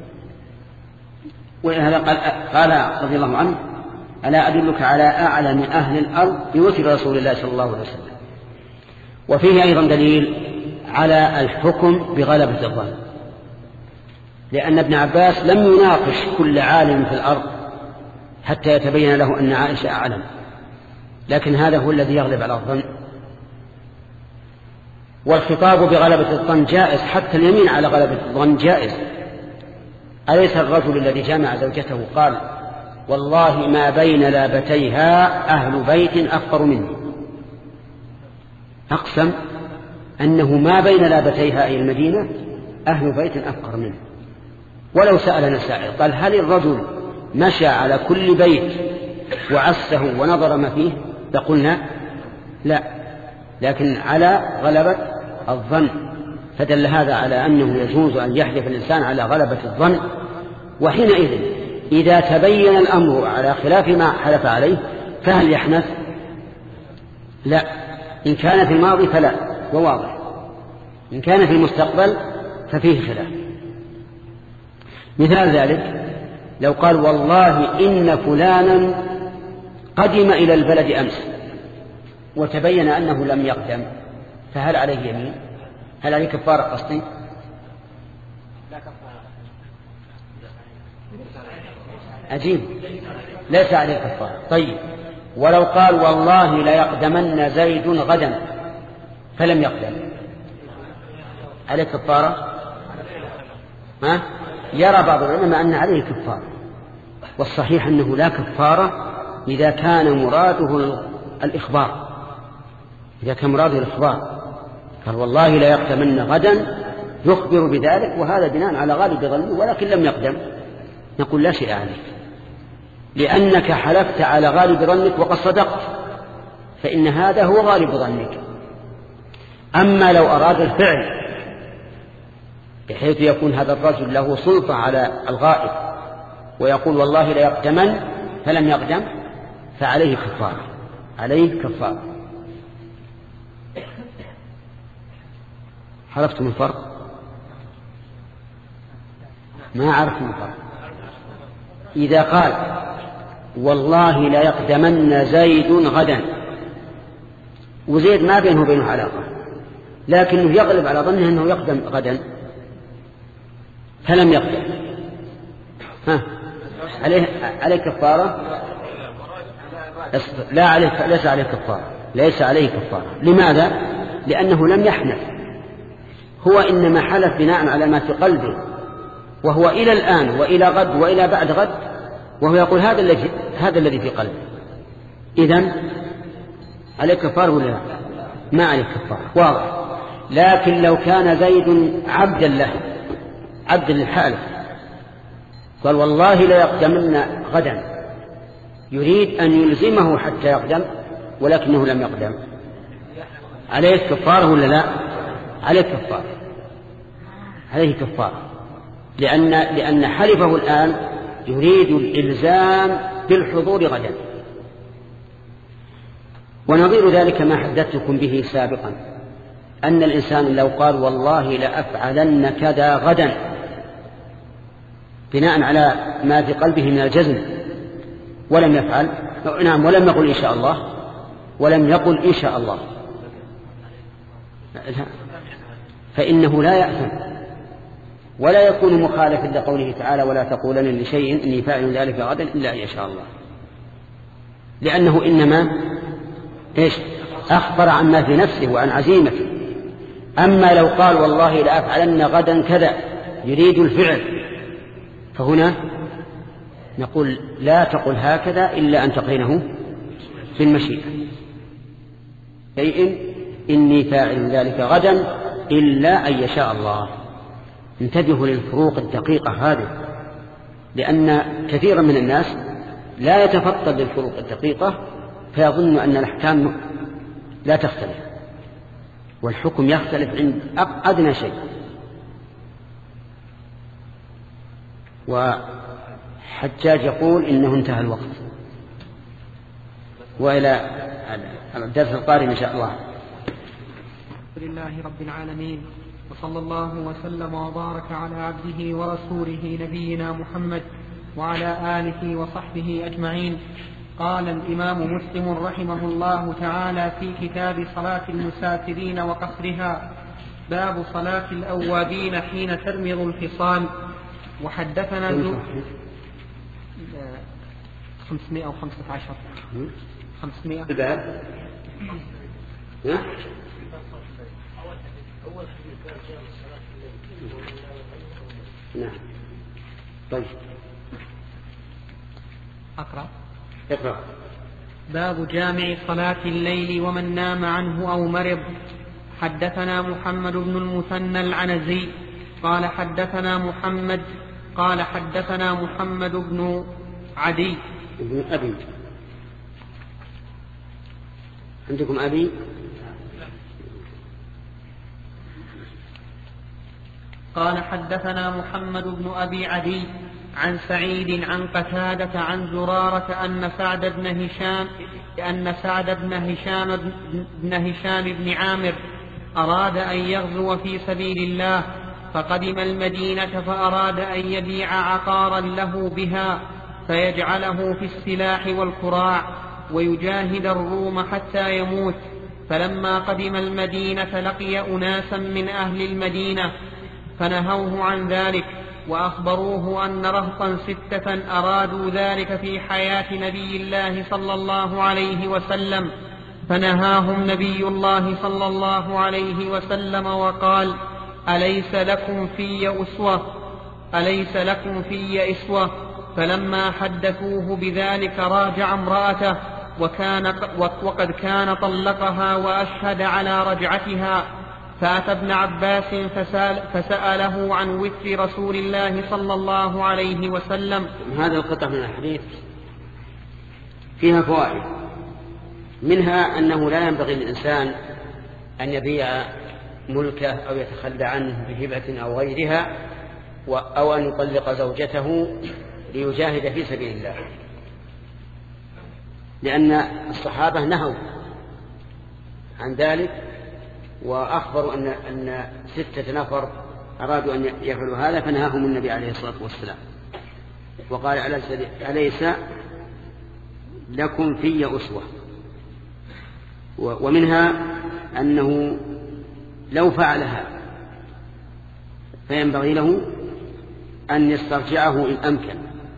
ولهذا قال, قال رضي الله عنه: ألا أدلك على أعلم أهل الأرض بوتر رسول الله صلى الله عليه وسلم. وفيه أيضا دليل على الحكم بغلبة الظن، لأن ابن عباس لم يناقش كل عالم في الأرض حتى يتبين له أن عائشة أعلم، لكن هذا هو الذي يغلب على الظن. والخطاب بغلبة الظن جائز، حتى اليمين على غلبة الظن جائز. أليس الرجل الذي جامع زوجته قال: والله ما بين لابتيها أهل بيت أفقر مني، أقسم أنه ما بين لابتيها أي المدينة أهل بيت أفقر منه. ولو سألنا سائل قال: هل الرجل مشى على كل بيت وعسه ونظر ما فيه؟ لقلنا لا، لكن على غلبة الظن. فدل هذا على أنه يجوز أن يحلف الإنسان على غلبة الظن. وحينئذ إذا تبين الأمر على خلاف ما حلف عليه فهل يحنث؟ لا. إن كان في الماضي فلا، وواضح. إن كان في المستقبل ففيه خلاف. مثال ذلك لو قال: والله إن فلانا قدم إلى البلد أمس، وتبين أنه لم يقدم، فهل عليه يمين؟ هل عليه كفارة قصدي؟ عجيب، ليس عليه كفارة. طيب، ولو قال: والله لا يقدمن زيد غدا فلم يقدم، عليه كفارة؟ ها؟ يرى بعض العلماء أن عليه كفارة، والصحيح أنه لا كفارة إذا كان مراده الإخبار. إذا كان مراده الإخبار قال: والله لا يقدمن غدا، يخبر بذلك، وهذا بناء على غالب ظنه، ولكن لم يقدم، نقول لا شيء عليك، لأنك حلفت على غالب ظنك وقد صدقت، فإن هذا هو غالب ظنك. أما لو أراد الفعل بحيث يكون هذا الرجل له سلطة على الغائب ويقول: والله لا يقدمن فلم يقدم، فعليه كفارة، عليه كفارة. عرفتم الفرق؟ ما عرفتم الفرق. إذا قال: والله لا يقدمن زيد غدا، وزيد ما بينه وبينه علاقة، لكنه يغلب على ظنه أنه يقدم غدا فلم يقدم، ها عليه عليه كفارة؟ لا عليه، ليس عليه كفارة، ليس عليه كفارة. لماذا؟ لأنه لم يحنث، هو إنما حلف بناء على ما في قلبه، وهو إلى الآن وإلى غد وإلى بعد غد وهو يقول هذا الذي هذا الذي في قلبه. إذن عليه كفارة ولا لا؟ ما عليه كفارة، واضح. لكن لو كان زيد عبدا له، عبد للحالف، قال: والله لا يقدمن غدا، يريد أن يلزمه حتى يقدم ولكنه لم يقدم، عليه كفارة ولا لا؟ عليه كفارة، عليه كفارة، لأن لأن حلفه الآن يريد الإلزام بالحضور غدا. ونظير ذلك ما حدثتكم به سابقا، أن الإنسان لو قال: والله لأفعلن كذا غدا، بناء على ما في قلبه من الجزم، ولم يفعل، نعم، ولم يقل إن شاء الله، ولم يقل إن شاء الله، فإنه لا يأثم ولا يكون مخالفا لقوله تعالى: ولا تقولن لشيء إني فاعل ذلك غدا إلا أن يشاء الله، لأنه إنما إيش؟ أخبر عما في نفسه وعن عزيمته. أما لو قال: والله لأفعلن غدا كذا، يريد الفعل، فهنا نقول لا تقل هكذا إلا أن تقرنه في المشيئة، أي إني فاعل ذلك غدا إلا أن يشاء الله. انتبهوا للفروق الدقيقة هذه، لأن كثيرا من الناس لا يتفطن للفروق الدقيقة فيظن أن الأحكام لا تختلف، والحكم يختلف عند أدنى شيء. وحجاج يقول إنه انتهى الوقت، وإلى الدرس القادم إن شاء الله. الحمد لله رب العالمين، وصلى الله وسلم وبارك على عبده ورسوله نبينا محمد وعلى آله وصحبه أجمعين. قال الإمام مسلم رحمه الله تعالى في كتاب صلاة المسافرين وقصرها: باب صلاة الأوابين حين ترمض الفصال. وحدثنا ذو خمسمائة وخمسة عشر خمسمائة الباب نعم. طيب أقرأ. اقرأ. باب جامع صلاة الليل ومن نام عنه أو مرض. حدثنا محمد بن المثنى العنزي قال حدثنا محمد قال حدثنا محمد بن عدي ابن أبي. عندكم أبي؟ قال حدثنا محمد بن أبي عدي عن سعيد عن قتادة عن زرارة أن سعد بن هشام أن سعد بن هشام بن هشام بن عامر أراد أن يغزو في سبيل الله، فقدم المدينة فأراد أن يبيع عقارا له بها فيجعله في السلاح والكراع ويجاهد الروم حتى يموت. فلما قدم المدينة لقي أناسا من أهل المدينة فنهوه عن ذلك، وأخبروه أن رهطا ستة أرادوا ذلك في حياة نبي الله صلى الله عليه وسلم، فنهاهم نبي الله صلى الله عليه وسلم وقال: أليس لكم في أسوة أليس لكم في أسوة فلما حدثوه بذلك راجع امرأته، وكان وقد كان طلقها وأشهد على رجعتها، فأتى ابن عباس فسأل فسأله عن وتر رسول الله صلى الله عليه وسلم. هذا القطع من الحديث فيها فوائد، منها أنه لا ينبغي للإنسان أن يبيع ملكه أو يتخلى عنه بهبة أو غيرها، أو أن يطلق زوجته ليجاهد في سبيل الله، لأن الصحابة نهوا عن ذلك وأخبروا أن, أن ستة نفر أرادوا أن يفعلوا هذا فنهاهم النبي عليه الصلاة والسلام وقال: أليس لكم في أسوة. ومنها أنه لو فعلها فينبغي له أن يسترجعه إن أمكن،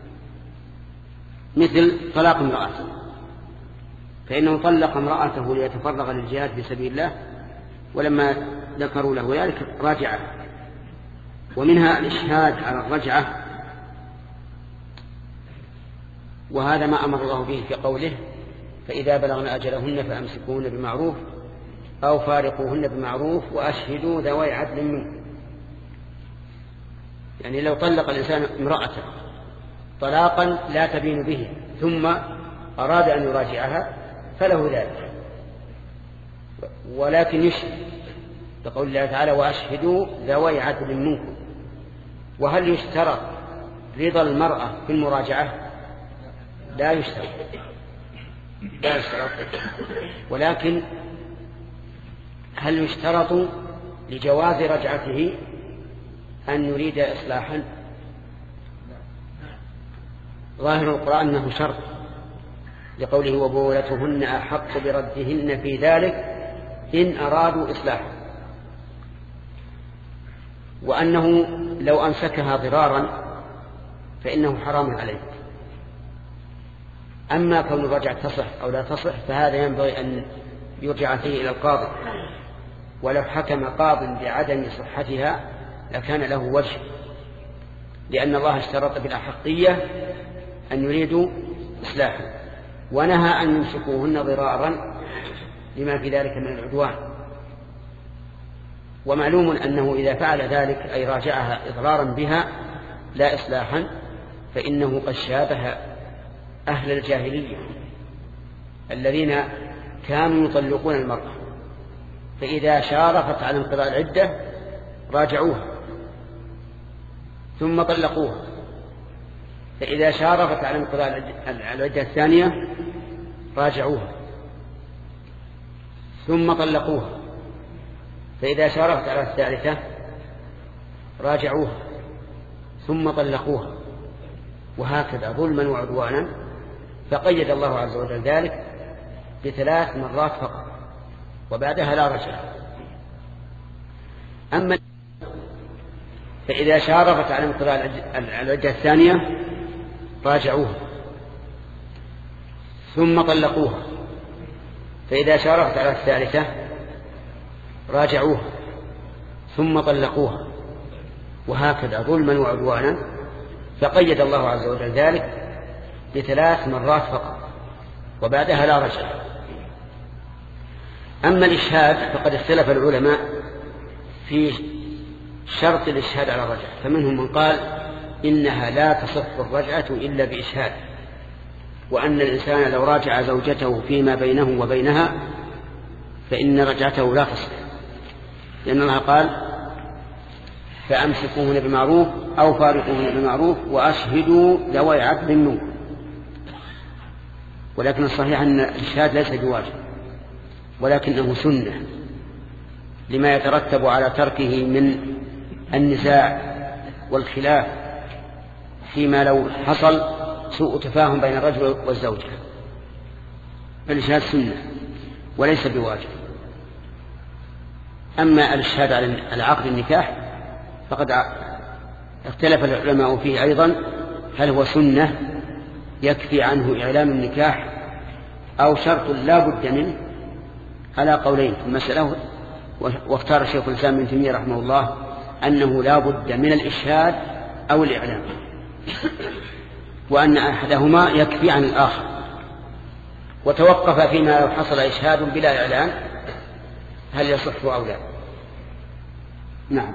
مثل طلاق امرأته، فإنه طلق امرأته ليتفرغ للجهاد في سبيل الله، ولما ذكروا له ذلك راجعه. ومنها الإشهاد على الرجعة، وهذا ما أمر الله به في قوله: فإذا بلغن أجلهن فأمسكوهن بمعروف أو فارقوهن بمعروف وأشهدوا ذوي عدل منكم. يعني لو طلق الإنسان امرأته طلاقا لا تبين به ثم أراد أن يراجعها فله ذلك، ولكن يشهد بقول الله تعالى: وأشهدوا ذوي عدل منكم. وهل يشترط رضا المرأة في المراجعة؟ لا يشترط لا يشترط ولكن هل يشترط لجواز رجعته أن يريد إصلاحا؟ ظاهر القرآن أنه شرط، لقوله: وبولتهن أحق بردهن في ذلك إن أرادوا إصلاحا، وأنه لو أمسكها ضرارا فإنه حرام عليه. أما كون الرجعة تصح أو لا تصح فهذا ينبغي أن يرجع فيه إلى القاضي، ولو حكم قاض بعدم صحتها لكان له وجه، لأن الله اشترط بالأحقية أن يريدوا إصلاحا، ونهى أن يمسكوهن ضرارا لما في ذلك من العدوان. ومعلوم أنه إذا فعل ذلك أي راجعها إضرارا بها لا إصلاحا فإنه قد شابه أهل الجاهلية الذين كانوا يطلقون المرأة، فإذا شارفت على انقضاء العدة راجعوها ثم طلقوها، فإذا شارفت على انقضاء العدة الثانية راجعوها ثم طلقوها، فإذا شارفت على الثالثة راجعوها ثم طلقوها، وهكذا ظلما وعدوانا. فقيد الله عز وجل ذلك بثلاث مرات فقط وبعدها لا رجع. أما فإذا شارفت على انقضاء العدة الثانية راجعوها ثم طلقوها، فإذا شارفت على الثالثة راجعوها ثم طلقوها، وهكذا ظلما وعدوانا. فقيد الله عز وجل ذلك بثلاث مرات فقط وبعدها لا رجع. أما الإشهاد فقد اختلف العلماء في شرط الإشهاد على الرجعة، فمنهم من قال إنها لا تصح الرجعة إلا بإشهاد، وأن الإنسان لو راجع زوجته فيما بينه وبينها فإن رجعته لا تصح، لأن الله قال فأمسكوهن بمعروف أو فارقوهن بمعروف وأشهدوا ذوي عدل منكم. ولكن الصحيح أن الإشهاد ليس بواجب ولكنه سنة لما يترتب على تركه من النزاع والخلاف فيما لو حصل سوء تفاهم بين الرجل والزوجة. الإشهاد سنة وليس بواجب. أما الإشهاد على عقد النكاح فقد اختلف العلماء فيه أيضا، هل هو سنة يكفي عنه إعلام النكاح أو شرط لا بد منه، على قولين في المسألة. واختار الشيخ الإسلام ابن تيمية رحمه الله أنه لا بد من الإشهاد أو الإعلام، وأن أحدهما يكفي عن الآخر، وتوقف فيما لو حصل إشهاد بلا إعلان هل يصح أو لا. نعم.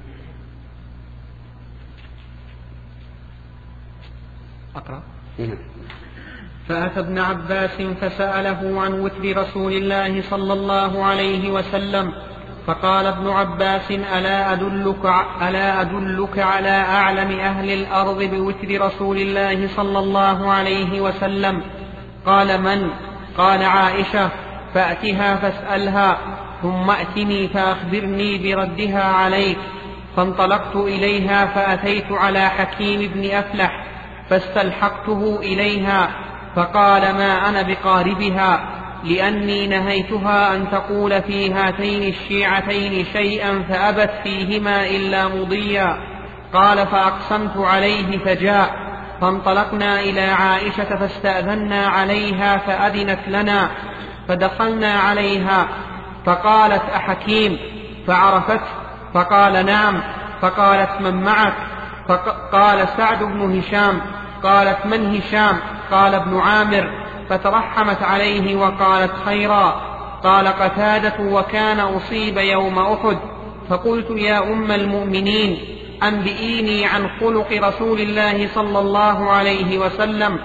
أقرأ. نعم. فأتى ابن عباس فسأله عن وتر رسول الله صلى الله عليه وسلم، فقال ابن عباس ألا أدلك, ألا أدلك على أعلم أهل الأرض بوتر رسول الله صلى الله عليه وسلم؟ قال من؟ قال عائشة. فأتها فاسألها ثم أتني فأخبرني بردها عليك. فانطلقت إليها فأتيت على حكيم بن أفلح فاستلحقته إليها، فقال ما أنا بقاربها، لأني نهيتها أن تقول في هاتين الشيعتين شيئا فأبت فيهما إلا مضيا. قال فأقسمت عليه فجاء، فانطلقنا إلى عائشة فاستأذنا عليها فأذنت لنا، فدخلنا عليها فقالت أحكيم؟ فعرفته فقال نعم. فقالت من معك؟ فقال سعد بن هشام. قالت من هشام؟ قال ابن عامر. فترحمت عليه وقالت خيرا. قال قتادة وكان أصيب يوم أحد. فقلت يا أم المؤمنين أنبئيني عن خلق رسول الله صلى الله عليه وسلم.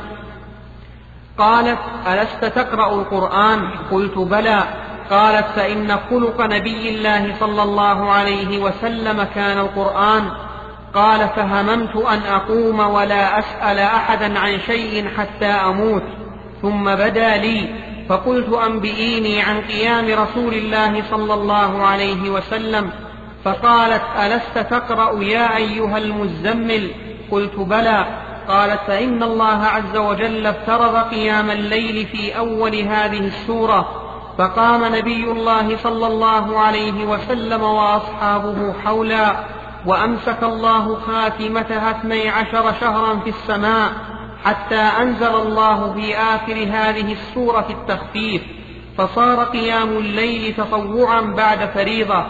قالت ألست تقرأ القرآن؟ قلت بلى. قالت فإن خلق نبي الله صلى الله عليه وسلم كان القرآن. قال فهممت أن أقوم ولا أسأل أحدا عن شيء حتى أموت، ثم بدا لي فقلت أنبئيني عن قيام رسول الله صلى الله عليه وسلم. فقالت ألست تقرأ يا أيها المزمل؟ قلت بلى. قالت فإن الله عز وجل افترض قيام الليل في أول هذه السورة، فقام نبي الله صلى الله عليه وسلم وأصحابه حولا، وأمسك الله خاتمتها اثني عشر شهرا في السماء، حتى أنزل الله في آخر هذه السورة التخفيف، فصار قيام الليل تطوعا بعد فريضة.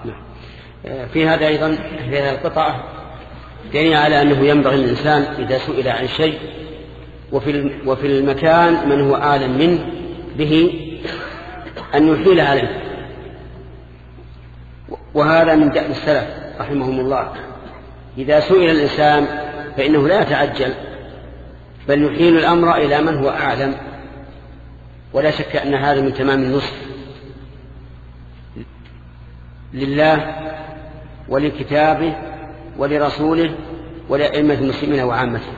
في هذا أيضا في هذه القطعة دليل على أنه ينبغي الإنسان إذا سئل عن شيء وفي وفي المكان من هو أعلم منه به أن يحيل عليه. وهذا من دأب السلف رحمهم الله، إذا سئل الإنسان فإنه لا يتعجل بل يحيل الأمر إلى من هو أعلم. ولا شك أن هذا من تمام النصح لله ولكتابه ولرسوله ولأئمة المسلمين وعامته.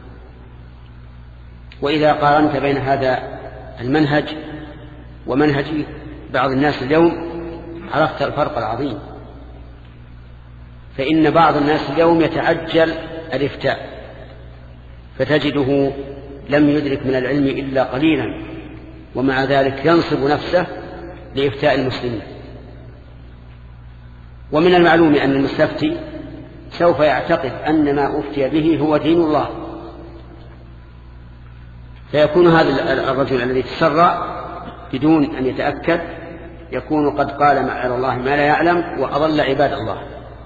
وإذا قارنت بين هذا المنهج ومنهج بعض الناس اليوم عرفت الفرق العظيم. فإن بعض الناس اليوم يتعجل الإفتاء، فتجده لم يدرك من العلم إلا قليلا، ومع ذلك ينصب نفسه لإفتاء المسلمين. ومن المعلوم أن المستفتي سوف يعتقد أن ما أفتي به هو دين الله، فيكون هذا الرجل الذي تسرع بدون أن يتأكد يكون قد قال على الله ما لا يعلم وأضل عباد الله.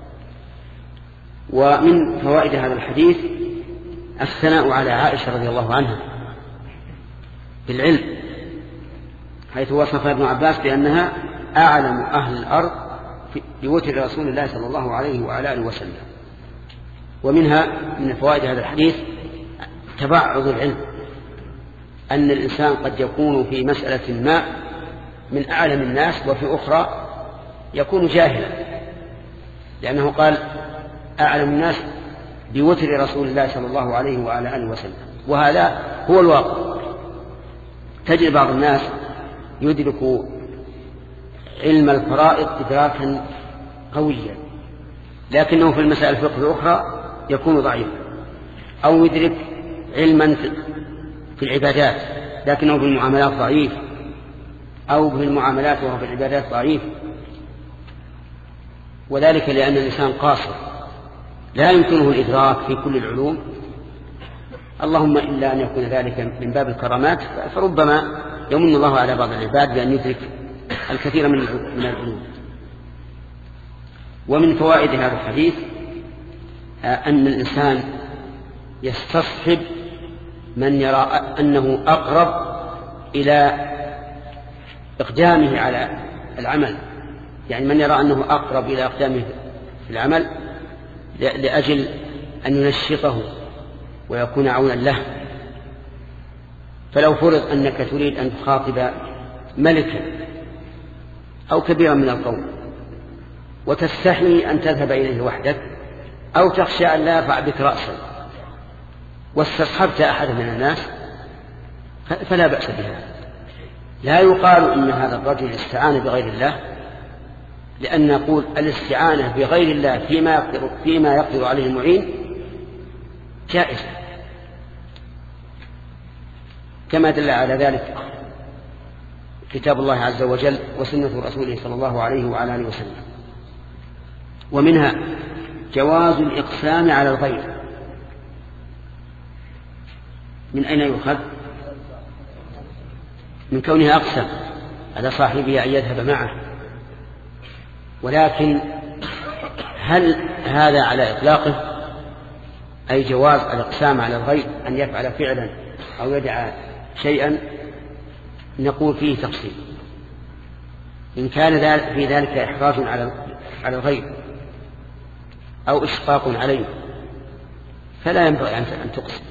ومن فوائد هذا الحديث الثناء على عائشة رضي الله عنها بالعلم، حيث وصف ابن عباس بأنها أعلم أهل الأرض بوتر رسول الله صلى الله عليه وعلى آله وسلم. ومنها من فوائد هذا الحديث تبعض العلم، أن الإنسان قد يكون في مسألة ما من أعلم الناس وفي أخرى يكون جاهلا، لأنه قال أعلم الناس بوتر رسول الله صلى الله عليه وعلى آله وسلم، وهذا هو الواقع. تجد بعض الناس يدرك علم الفرائض إدراكا قويا، لكنه في المسائل الفقه الأخرى يكون ضعيفا، أو يدرك علما في العبادات لكنه في المعاملات ضعيف، أو في المعاملات وهو في العبادات ضعيف. وذلك لأن الإنسان قاصر لا يمكنه الإدراك في كل العلوم، اللهم إلا أن يكون ذلك من باب الكرامات، فربما يمن الله على بعض العباد بأن يدرك الكثير من العلوم. ومن فوائد هذا الحديث أن الإنسان يستصحب من يرى أنه أقرب إلى إقدامه على العمل، يعني من يرى أنه أقرب إلى إقدامه في العمل لأجل أن ينشطه ويكون عونا له. فلو فرض أنك تريد أن تخاطب ملكا أو كبيرا من القوم وتستحي أن تذهب إليه وحدك، أو تخشى أن لا يرفع بك رأسا، واستصحبت أحد من الناس، فلا بأس بها. لا يقال إن هذا الرجل استعان بغير الله، لأن نقول الاستعانة بغير الله فيما يقدر, فيما يقدر عليه المعين جائزة، كما دل على ذلك كتاب الله عز وجل وسنة رسوله صلى الله عليه وعلى آله وسلم. ومنها جواز الإقسام على الغير. من أين يؤخذ؟ من كونه أقسم على صاحبه أن يذهب معه. ولكن هل هذا على إطلاقه أي جواز الإقسام على الغير أن يفعل فعلا أو يدعى شيئا؟ نقول فيه تفصيل. إن كان في ذلك إحراج على الغير أو إشفاق عليه فلا ينبغي أن تقسم،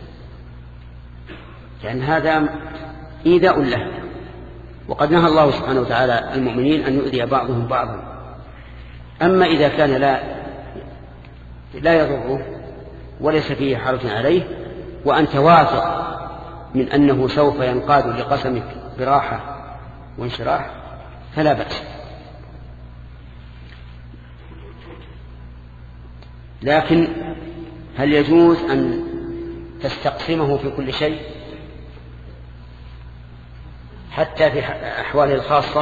لأن هذا إيذاء له. وقد نهى الله سبحانه وتعالى المؤمنين أن يؤذي بعضهم بعضا. أما إذا كان لا لا يضره وليس فيه حرج عليه، وأنت واثق من أنه سوف ينقاد لقسمك براحة وانشراح، فلا بأس. لكن هل يجوز أن تستقسمه في كل شيء حتى في أحواله الخاصة؟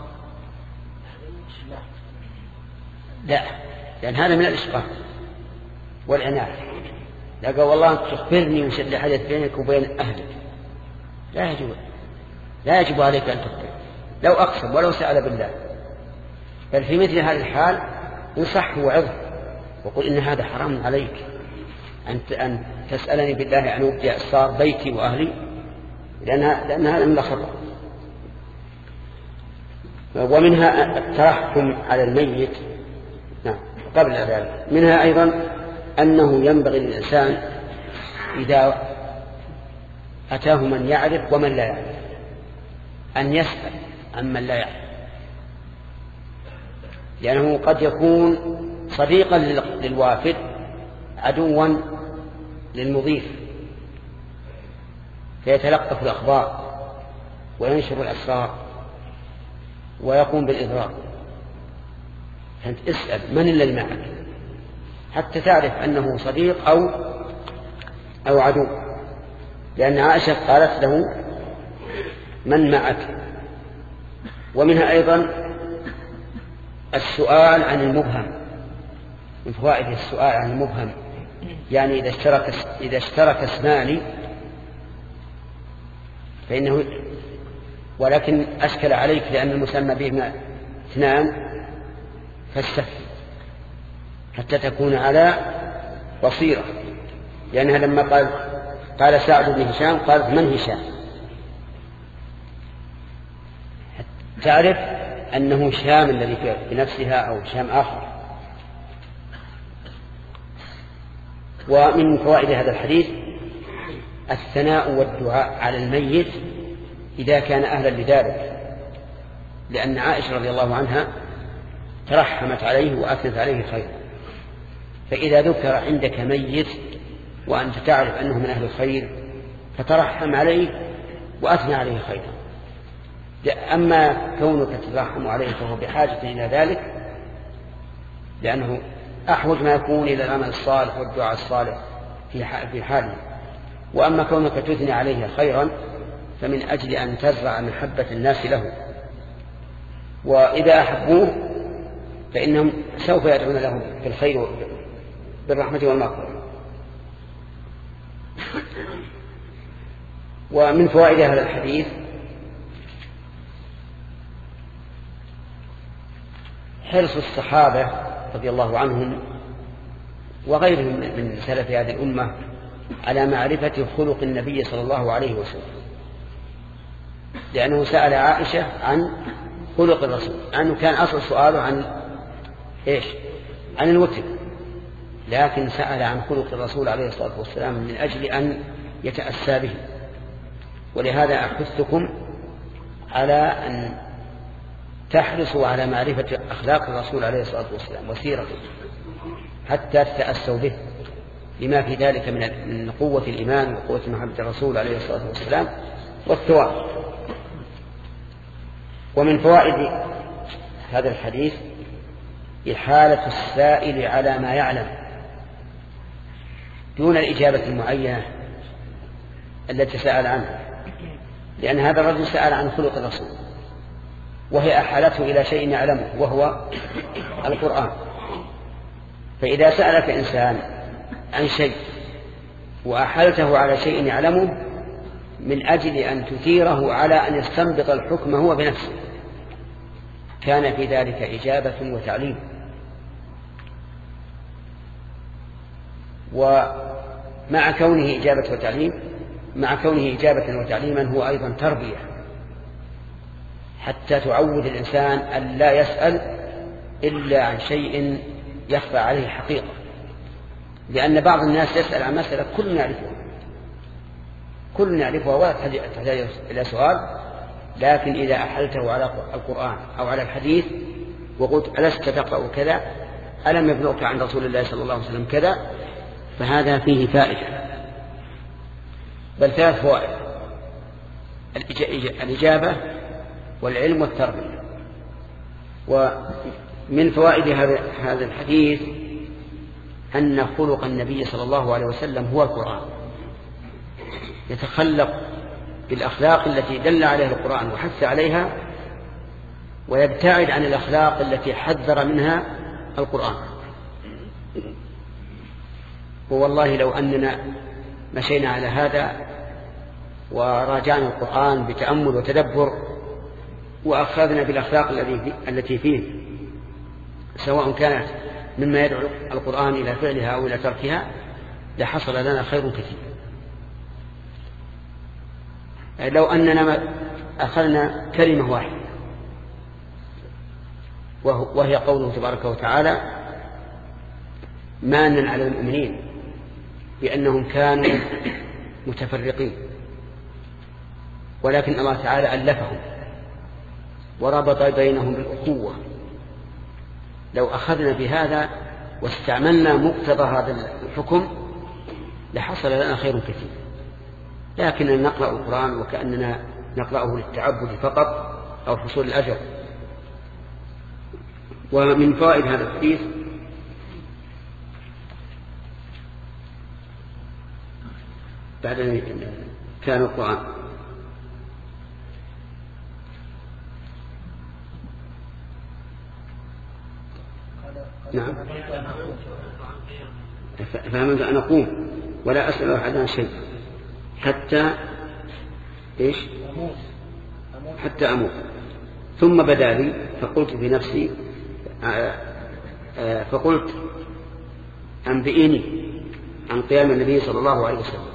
لا، لأن هذا من الإشقاق والعناد. لا قال والله أنت تخبرني وش اللي حدث بينك وبين أهلك، لا يجب لا يجب عليك أن تخبر لو أقسم ولو سأل بالله. بل في مثل هذه الحال انصحه وعظه وقل إن هذا حرام عليك، أن أن تسألني بالله أن أبدي أسرار بيتي وأهلي، لأنها لأن هذا من الخطأ. ومنها الترحم على الميت. نعم قبل ذلك منها أيضا أنه ينبغي للإنسان إذا أتاه من يعرف ومن لا يعرف أن يسأل عن من لا يعرف، لأنه قد يكون صديقا للوافد عدوا للمضيف، فيتلقف الأخبار وينشر الأسرار ويقوم بالإضرار. فأنت اسأل من الذي معك حتى تعرف أنه صديق أو أو عدو، لأن عائشة قالت له من معك. ومنها أيضا السؤال عن المبهم، من فوائد السؤال عن المبهم، يعني إذا اشترك إذا اشترك اسمان فإنه ولكن أشكل عليك لأن المسمى بهما اثنان فاستفهم حتى تكون على بصيرة، لأنها لما قال قال سعد بن هشام قالت من هشام، تعرف أنه شام الذي في نفسها أو شام آخر. ومن فوائد هذا الحديث الثناء والدعاء على الميت إذا كان أهلا لذلك، لأن عائشة رضي الله عنها ترحمت عليه وأثنت عليه خيرا. فإذا ذكر عندك ميت وأنت تعرف أنه من أهل الخير فترحم عليه وأثنى عليه خيرا. أما كونك تترحم عليه فهو بحاجة إلى ذلك، لأنه أحوج ما يكون إلى العمل الصالح والدعاء الصالح في حاله. وأما كونك تثني عليه خيرا فمن أجل أن تزرع محبة الناس له، وإذا أحبوه فإنهم سوف يدعون له بالخير بالرحمة والمغفرة. ومن فوائد هذا الحديث حرص الصحابة رضي الله عنهم وغيرهم من سلف هذه الأمة على معرفة خلق النبي صلى الله عليه وسلم، لأنه سأل عائشة عن خلق الرسول، لأنه كان أصل سؤاله عن إيش؟ عن الوتر، لكن سأل عن خلق الرسول عليه الصلاة والسلام من أجل أن يتأسى به. ولهذا أحثكم على أن تحرصوا على معرفة أخلاق الرسول عليه الصلاة والسلام وسيرته حتى تتأسوا به، لما في ذلك من قوة الإيمان وقوة محبة الرسول عليه الصلاة والسلام والثواب. ومن فوائد هذا الحديث إحالة السائل على ما يعلم دون الإجابة المعينة التي سأل عنها، لأن هذا الرجل سأل عن خلق الرسول وهي أحالته إلى شيء يعلمه وهو القرآن. فإذا سألك إنسان عن شيء وأحالته على شيء يعلمه من أجل أن تثيره على أن يستنبط الحكم هو بنفسه كان في ذلك إجابة وتعليم. ومع كونه إجابة وتعليم مع كونه إجابة وتعليما هو أيضا تربية، حتى تعود الإنسان أن لا يسأل إلا عن شيء يخفى عليه حقيقة، لأن بعض الناس يسأل عن مسألة كل يعرفها كل يعرفها ولا تحتاج إلى سؤال، لكن إذا أحلته على القرآن أو على الحديث وقلت ألست تقرأ كذا، ألم يبلغك عن رسول الله صلى الله عليه وسلم كذا، فهذا فيه فائدة، بل ثلاث فوائد: الإجابة والعلم والتربية. ومن فوائد هذا الحديث أن خلق النبي صلى الله عليه وسلم هو القرآن، يتخلق بالأخلاق التي دل عليها القرآن وحث عليها، ويبتعد عن الأخلاق التي حذر منها القرآن. ووالله لو أننا مشينا على هذا وراجعنا القرآن بتأمل وتدبر وأخذنا بالأخلاق التي فيه، سواء كانت مما يدعو القرآن إلى فعلها أو إلى تركها، لحصل لنا خير كثير. لو أننا أخذنا كلمة واحدة وهي قوله تبارك وتعالى مانا على المؤمنين بأنهم كانوا متفرقين، ولكن الله تعالى ألفهم وربط بينهم بالأخوة. لو أخذنا بهذا واستعملنا مقتضى هذا الحكم لحصل لنا خير كثير، لكننا نقرأ القرآن وكأننا نقرأه للتعبد فقط أو حصول الأجر. ومن فوائد هذا الحديث بعد أن كان القرآن نعم فهمت أن أقوم ولا أسأل أحد عن شيء حتى إيش حتى أموت، ثم بدا لي فقلت في نفسي فقلت أنبئيني عن قيام النبي صلى الله عليه وسلم.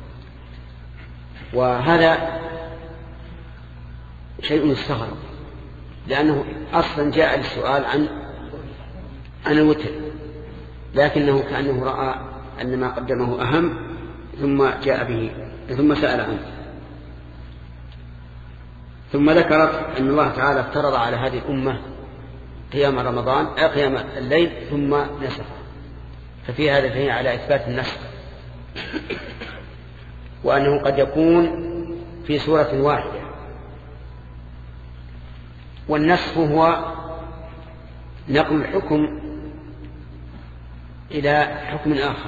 وهذا شيء يستغرب لأنه أصلا جاء للسؤال عن عن الوتر، لكنه كأنه رأى أن ما قدمه أهم ثم جاء به ثم سأل عنه. ثم ذكرت أن الله تعالى افترض على هذه الأمة قيام رمضان أو قيام الليل ثم نسخ، ففي هذا دليل على إثبات النسخ، وأنه قد يكون في سورة واحدة. والنسخ هو نقل الحكم إلى حكم آخر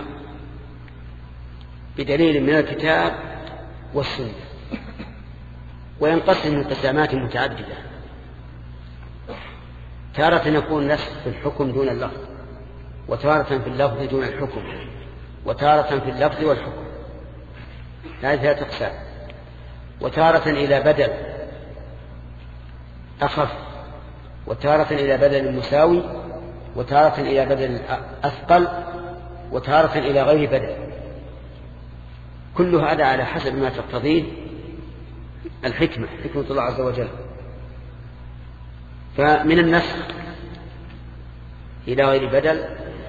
بدليل من الكتاب والسنة، وينقسم انقسامات متعددة. تارة يكون نسخ في الحكم دون اللفظ، وتارة في اللفظ دون الحكم، وتارة في اللفظ والحكم، هذه ثلاثة أقسام. وتارة إلى بدل أخف، وتارة إلى بدل مساوي، وتارة إلى بدل أثقل، وتارة إلى غير بدل. كل هذا على حسب ما تقتضيه الحكمة، حكمة الله عز وجل. فمن النسخ إلى غير بدل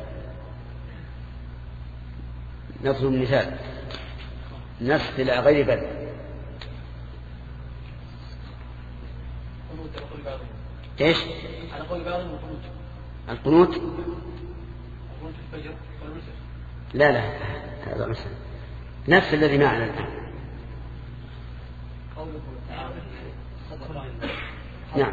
نضرب مثال: نسخ إلى غير بدل ايش؟ على قول بعض القنوت. القنوت القنوت في الفجر والوتر. لا لا هذا مثلا نفس الذي معنا الآن. قوله تعالى صدق نعم.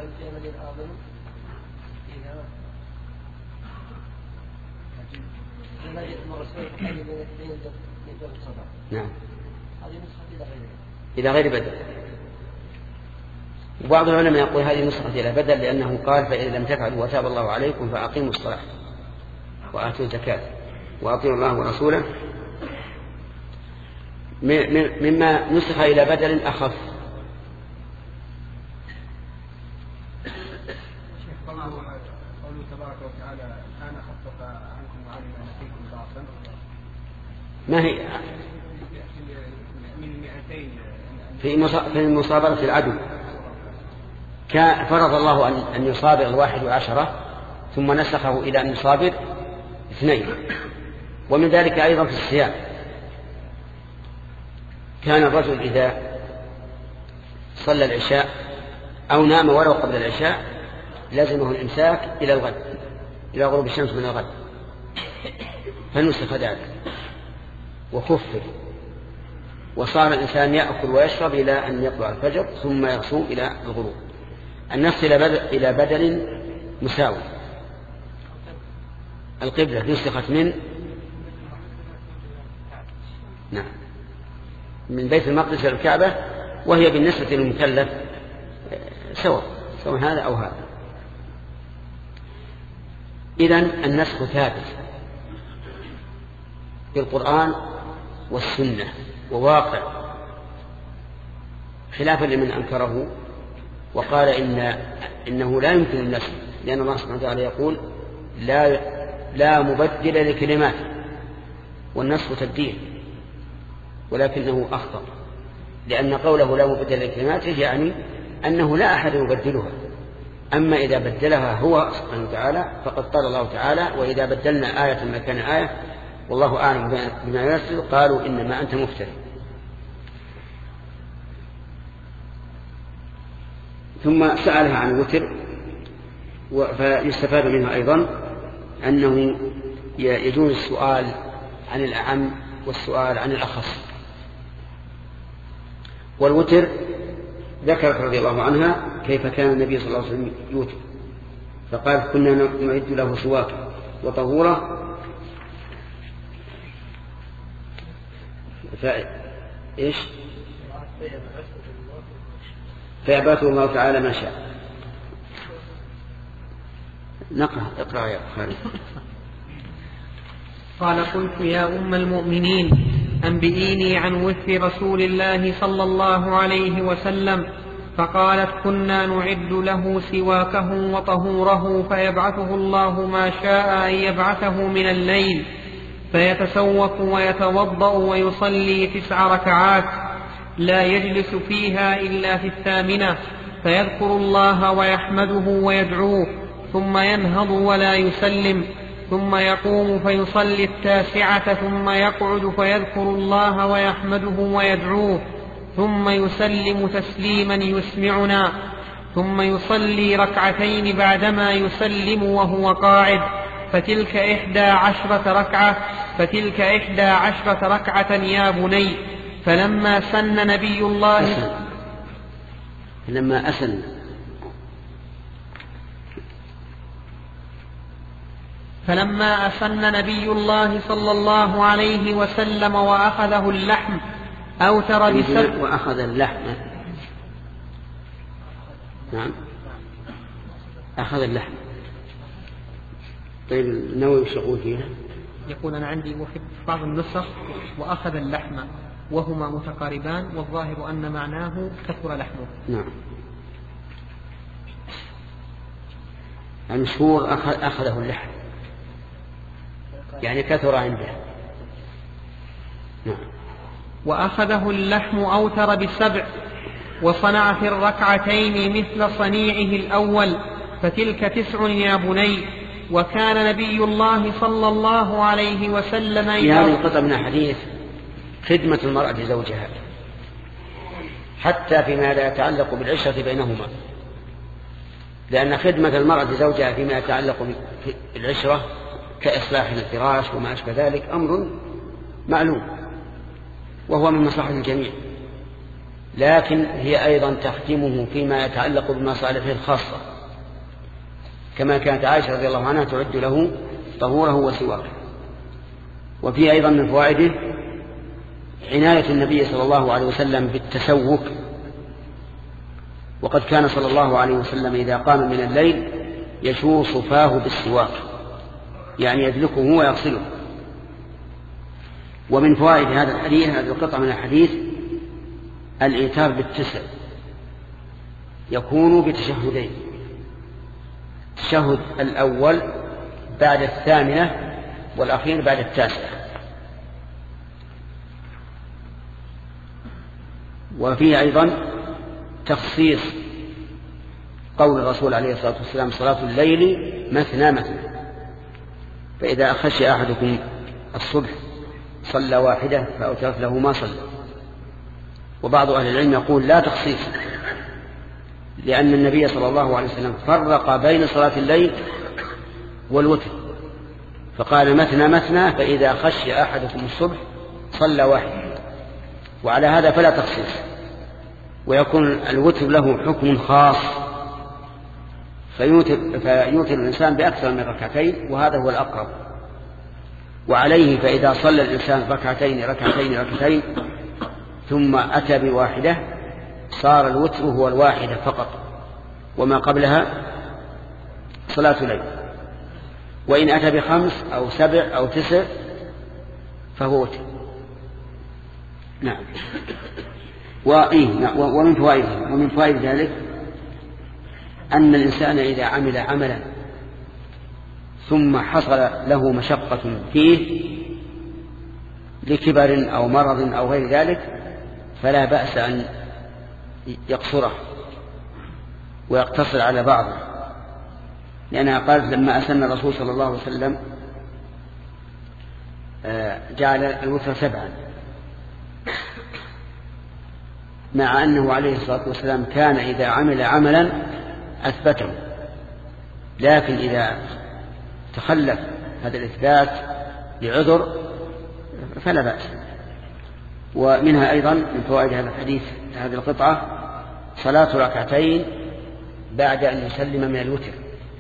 نعم. إلى غير بدل. وبعض العلماء يقول هذه نسخة إلى بدل لأنه قال فإذا لم تفعلوا وتاب الله عليكم فأقيموا الصلاة وآتوا الزكاة وأطيعوا الله ورسوله. مما نسخ إلى بدل أخف. قوله تبارك وتعالى أنا خفف عنكم وعلم ما فيكم ضعفا. ما هي من مئتين في المصابرة العدو فرض الله أن يصابر الواحد عشرة ثم نسخه إلى أن يصابر اثنين. ومن ذلك أيضا في الصيام كان الرجل إذا صلى العشاء أو نام ولو قبل العشاء لازمه الإمساك إلى الغد، إلى غروب الشمس من الغد، فنسخ ذلك وخفف، وصار الإنسان يأكل ويشرب إلى أن يطلع الفجر ثم يصوم إلى الغروب. النفس إلى بدل مساوي. القبلة نسخت من نعم من بيت المقدس إلى الكعبة، وهي بالنسبة للمكلف سواء سواء هذا أو هذا. إذن النسخ ثابت بالقرآن والسنة وواقع، خلافا لمن أنكره وقال إن إنه لا يمكن النسخ، لأن الله سبحانه وتعالى يقول لا لا مبدل لكلماته والنسخ تبديل، ولكنه أخطأ، لأن قوله لا مبدل لكلماته يعني أنه لا أحد يبدلها. أما إذا بدلها هو سبحانه وتعالى فقد قال الله تعالى: وإذا بدلنا آية مكان آية والله أعلم بما يرسل قالوا إنما أنت مفتري. ثم سألها عن الوتر، فيستفاد منها أيضا أنه يجوز السؤال عن الأعم والسؤال عن الأخص. والوتر ذكرت رضي الله عنها كيف كان النبي صلى الله عليه وسلم يوتر، فقال: كنا نعد له سواكا وطهورا فإيش فيباته الله تعالى ما شاء. نقرأ اقرأ يا خالد. قال: قلت يا أم المؤمنين أنبئيني عن وتر رسول الله صلى الله عليه وسلم. فقالت: كنا نعد له سواكه وطهوره فيبعثه الله ما شاء أن يبعثه من الليل، فيتسوك ويتوضأ ويصلي تسع ركعات لا يجلس فيها إلا في الثامنة، فيذكر الله ويحمده ويدعوه، ثم ينهض ولا يسلم، ثم يقوم فيصلي التاسعة، ثم يقعد فيذكر الله ويحمده ويدعوه، ثم يسلم تسليما يسمعنا، ثم يصلي ركعتين بعدما يسلم وهو قاعد، فتلك إحدى عشرة ركعة فتلك إحدى عشرة ركعة يا بني. فلما سن نبي الله أسن. لما أسن فلما أسن نبي الله صلى الله عليه وسلم وأخذه اللحم أوتر بسبع وأخذ اللحم نعم أخذ اللحم. طيب النووي وش يقول فيها؟ يقول أنا عندي في بعض النسخ وأخذ اللحم وهما متقاربان، والظاهر أن معناه كثر لحمه. نعم. المشهور أخذ أخذه اللحم يعني كثر عنده. نعم. وأخذه اللحم أوتر بسبع، وصنع في الركعتين مثل صنيعه الأول، فتلك تسع يا بني. وكان نبي الله صلى الله عليه وسلم في هذه القطعة من الحديث خدمة المرأة لزوجها حتى فيما لا يتعلق بالعشرة بينهما، لأن خدمة المرأة لزوجها فيما يتعلق بالعشرة كإصلاح الفراش وما أشبه ذلك أمر معلوم وهو من مصلحة الجميع، لكن هي أيضا تخدمه فيما يتعلق بمصالحه الخاصة، كما كانت عائشة رضي الله عنها تعد له طهوره وسواكه. وفي أيضا من فوائده عناية النبي صلى الله عليه وسلم بالتسوك، وقد كان صلى الله عليه وسلم إذا قام من الليل يشوص فاه بالسواك، يعني يدلكه ويغسله. ومن فوائد هذا الحديث هذه القطعة من الحديث الإيتار بالتسع يكون بتشهدين: التشهد الأول بعد الثامنة والأخير بعد التاسعة. وفيه أيضا تخصيص قول الرسول عليه الصلاة والسلام: صلاة الليل مثنى مثنى، فإذا خشي أحدكم الصبح صلى واحدة فأوترت له ما صلى. وبعض أهل العلم يقول لا تخصيص، لأن النبي صلى الله عليه وسلم فرق بين صلاة الليل والوتر، فقال مثنى مثنى، فإذا خشي أحدكم الصبح صلى واحدة، وعلى هذا فلا تخصيص، ويكون الوتر له حكم خاص، فيوتر, فيوتر الإنسان بأكثر من ركعتين، وهذا هو الأقرب. وعليه فإذا صلى الإنسان ركعتين ركعتين ركعتين ثم أتى بواحدة صار الوتر هو الواحدة فقط، وما قبلها صلاة ليل. وإن أتى بخمس أو سبع أو تسع فهو وتر. نعم. ومن فوائد ومن فوائد ذلك أن الإنسان إذا عمل عملا ثم حصل له مشقة فيه لكبر أو مرض أو غير ذلك فلا بأس أن يقصره ويقتصر على بعضه، لأنها قالت لما أسن الرسول صلى الله عليه وسلم جعل الوتر سبعا، مع أنه عليه الصلاة والسلام كان إذا عمل عملا أثبته، لكن إذا تخلف هذا الإثبات لعذر فلا بأس. ومنها أيضا من فوائد هذا الحديث هذه القطعة صلاة ركعتين بعد أن يسلم من الوتر.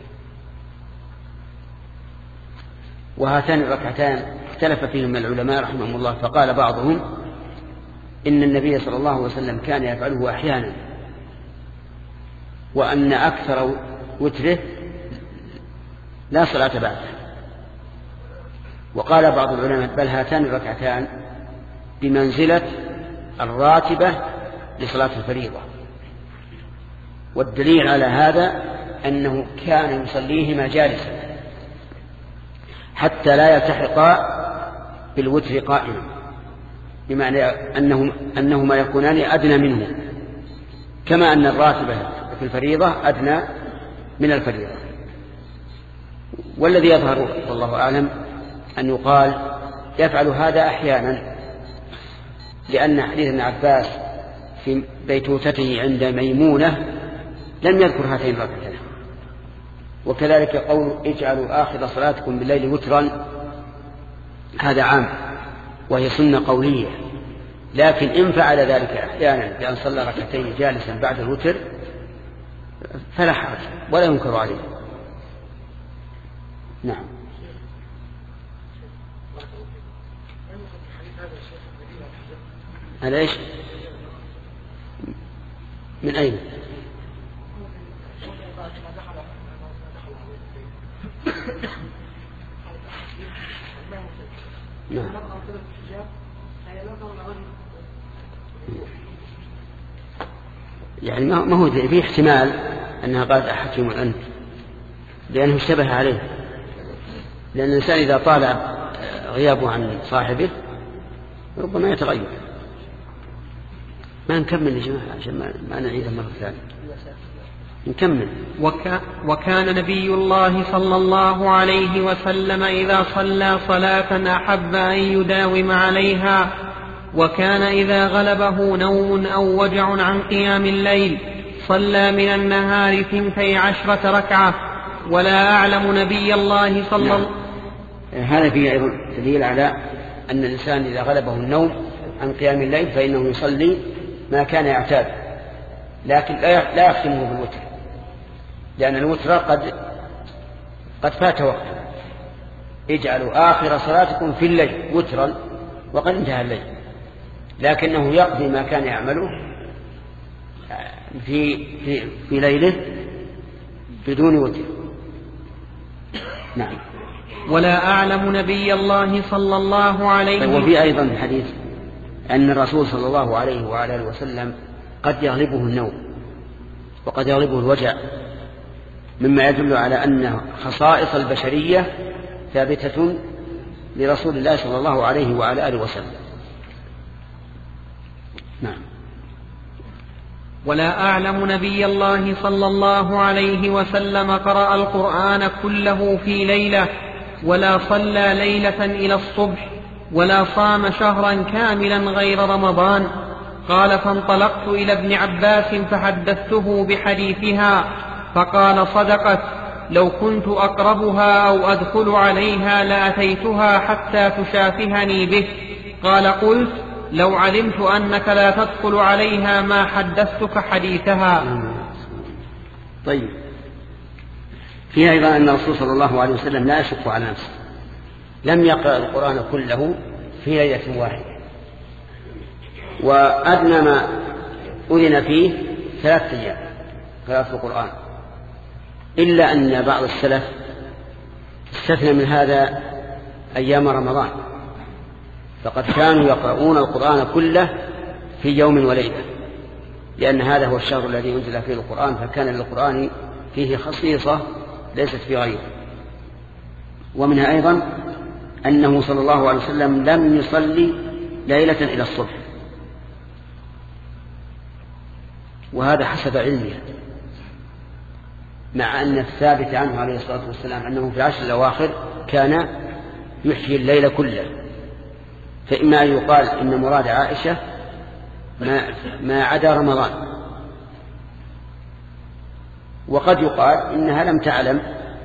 وهاتان الركعتان اختلف فيهم العلماء رحمهم الله، فقال بعضهم إن النبي صلى الله عليه وسلم كان يفعله أحيانا، وأن أكثر وتره لا صلاة بعده. وقال بعض العلماء بل هاتان الركعتان بمنزلة الراتبة لصلاة الفريضة، والدليل على هذا أنه كان يصليهما جالسا حتى لا يلتحقا بالوتر قائما، بمعنى أنهم أنهما يكونان أدنى منه، كما أن الراتبة في الفريضة أدنى من الفريضة. والذي يظهر والله أعلم أن يقال يفعل هذا أحيانا، لأن حديث ابن عباس في بيتوتته عند ميمونة لم يذكر هاتين الركعتين. وكذلك قول اجعلوا آخر صلاتكم بالليل وترا، هذا عام وهي سنة قولية، لكن إن فعل ذلك أحيانا بأن صلى ركعتين جالسا بعد الوتر فلا حرج ولا ينكر عليه. نعم. هذا إيش؟ من أين؟ نعم. يعني ما هو في احتمال أنها قالت أحكم أنت، لأنه اشتبه عليه، لأن الإنسان إذا طال غيابه عن صاحبه ربما يتغير. ما نكمل يا جماعة عشان ما نعيدها مرة ثانية، نكمل. وكا وكان نبي الله صلى الله عليه وسلم إذا صلى صلاة أحب أن يداوم عليها، وكان إذا غلبه نوم أو وجع عن قيام الليل صلى من النهار ثنتي عشرة ركعة. ولا أعلم نبي الله صلى الله عليه وسلم. هذا فيه أيضا دليل على أن الإنسان إذا غلبه النوم عن قيام الليل فإنه يصلي ما كان يعتاد، لكن لا يختمه بالوتر، لأن الوتر قد قد فات وقته. اجعلوا آخر صلاتكم في الليل وترا، وقد انتهى الليل، لكنه يقضي ما كان يعمله في في في ليله بدون وتر. نعم. ولا أعلم نبي الله صلى الله عليه وسلم. وفي أيضا حديث أن الرسول صلى الله عليه وعلى آله وسلم قد يغلبه النوم وقد يغلبه الوجع، مما يدل على أن خصائص البشرية ثابتة لرسول الله صلى الله عليه وعلى آله وسلم. نعم. ولا أعلم نبي الله صلى الله عليه وسلم قرأ القرآن كله في ليلة، ولا صلى ليلة إلى الصبح، ولا صام شهرا كاملا غير رمضان. قال فانطلقت إلى ابن عباس فحدثته بحديثها، فقال صدقت، لو كنت أقربها أو أدخل عليها لأتيتها حتى تشافهني به. قال قلت لو علمت أنك لا تدخل عليها ما حدثتك حديثها. طيب، فيها أيضا أن الرسول صلى الله عليه وسلم لا يشق على نفسه، لم يقرأ القرآن كله في ليلة واحدة، وأدنى ما أذن فيه ثلاث أيام قراءة القرآن، إلا أن بعض السلف استثنى من هذا أيام رمضان، فقد كانوا يقرؤون القرآن كله في يوم وليلة، لأن هذا هو الشهر الذي أنزل فيه القرآن، فكان للقرآن فيه خصيصة ليست في غيره. ومنها أيضا أنه صلى الله عليه وسلم لم يصلي ليلة إلى الصبح، وهذا حسب علمه، مع أن الثابت عنه عليه الصلاة والسلام أنه في العشر الأواخر كان يحيي الليل كله. فإما أن يقال إن مراد عائشة ما, ما عدا رمضان، وقد يقال إنها لم تعلم،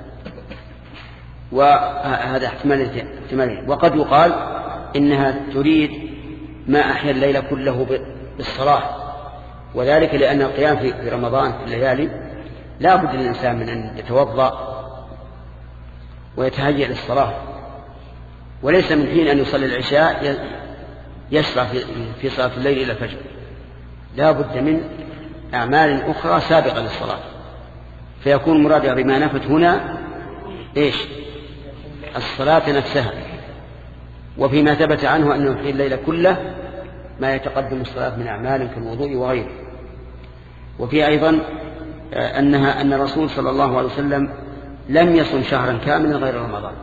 وهذا احتمالين، وقد يقال إنها تريد ما أحيا الليل كله بالصلاة، وذلك لأن القيام في رمضان في الليالي لا بد للإنسان من أن يتوضأ ويتهيأ للصلاة، وليس من حين أن يصلي العشاء يشرع في صلاة الليل إلى الفجر، لا بد من أعمال أخرى سابقة للصلاة، فيكون مراد بما نفت هنا إيش؟ الصلاة نفسها. وفيما ثبت عنه أنه يحيي الليل كله ما يتقدم الصلاة من أعمال كالوضوء وغيره. وفي أيضا أنها أن الرسول صلى الله عليه وسلم لم يصم شهرا كاملا غير رمضان،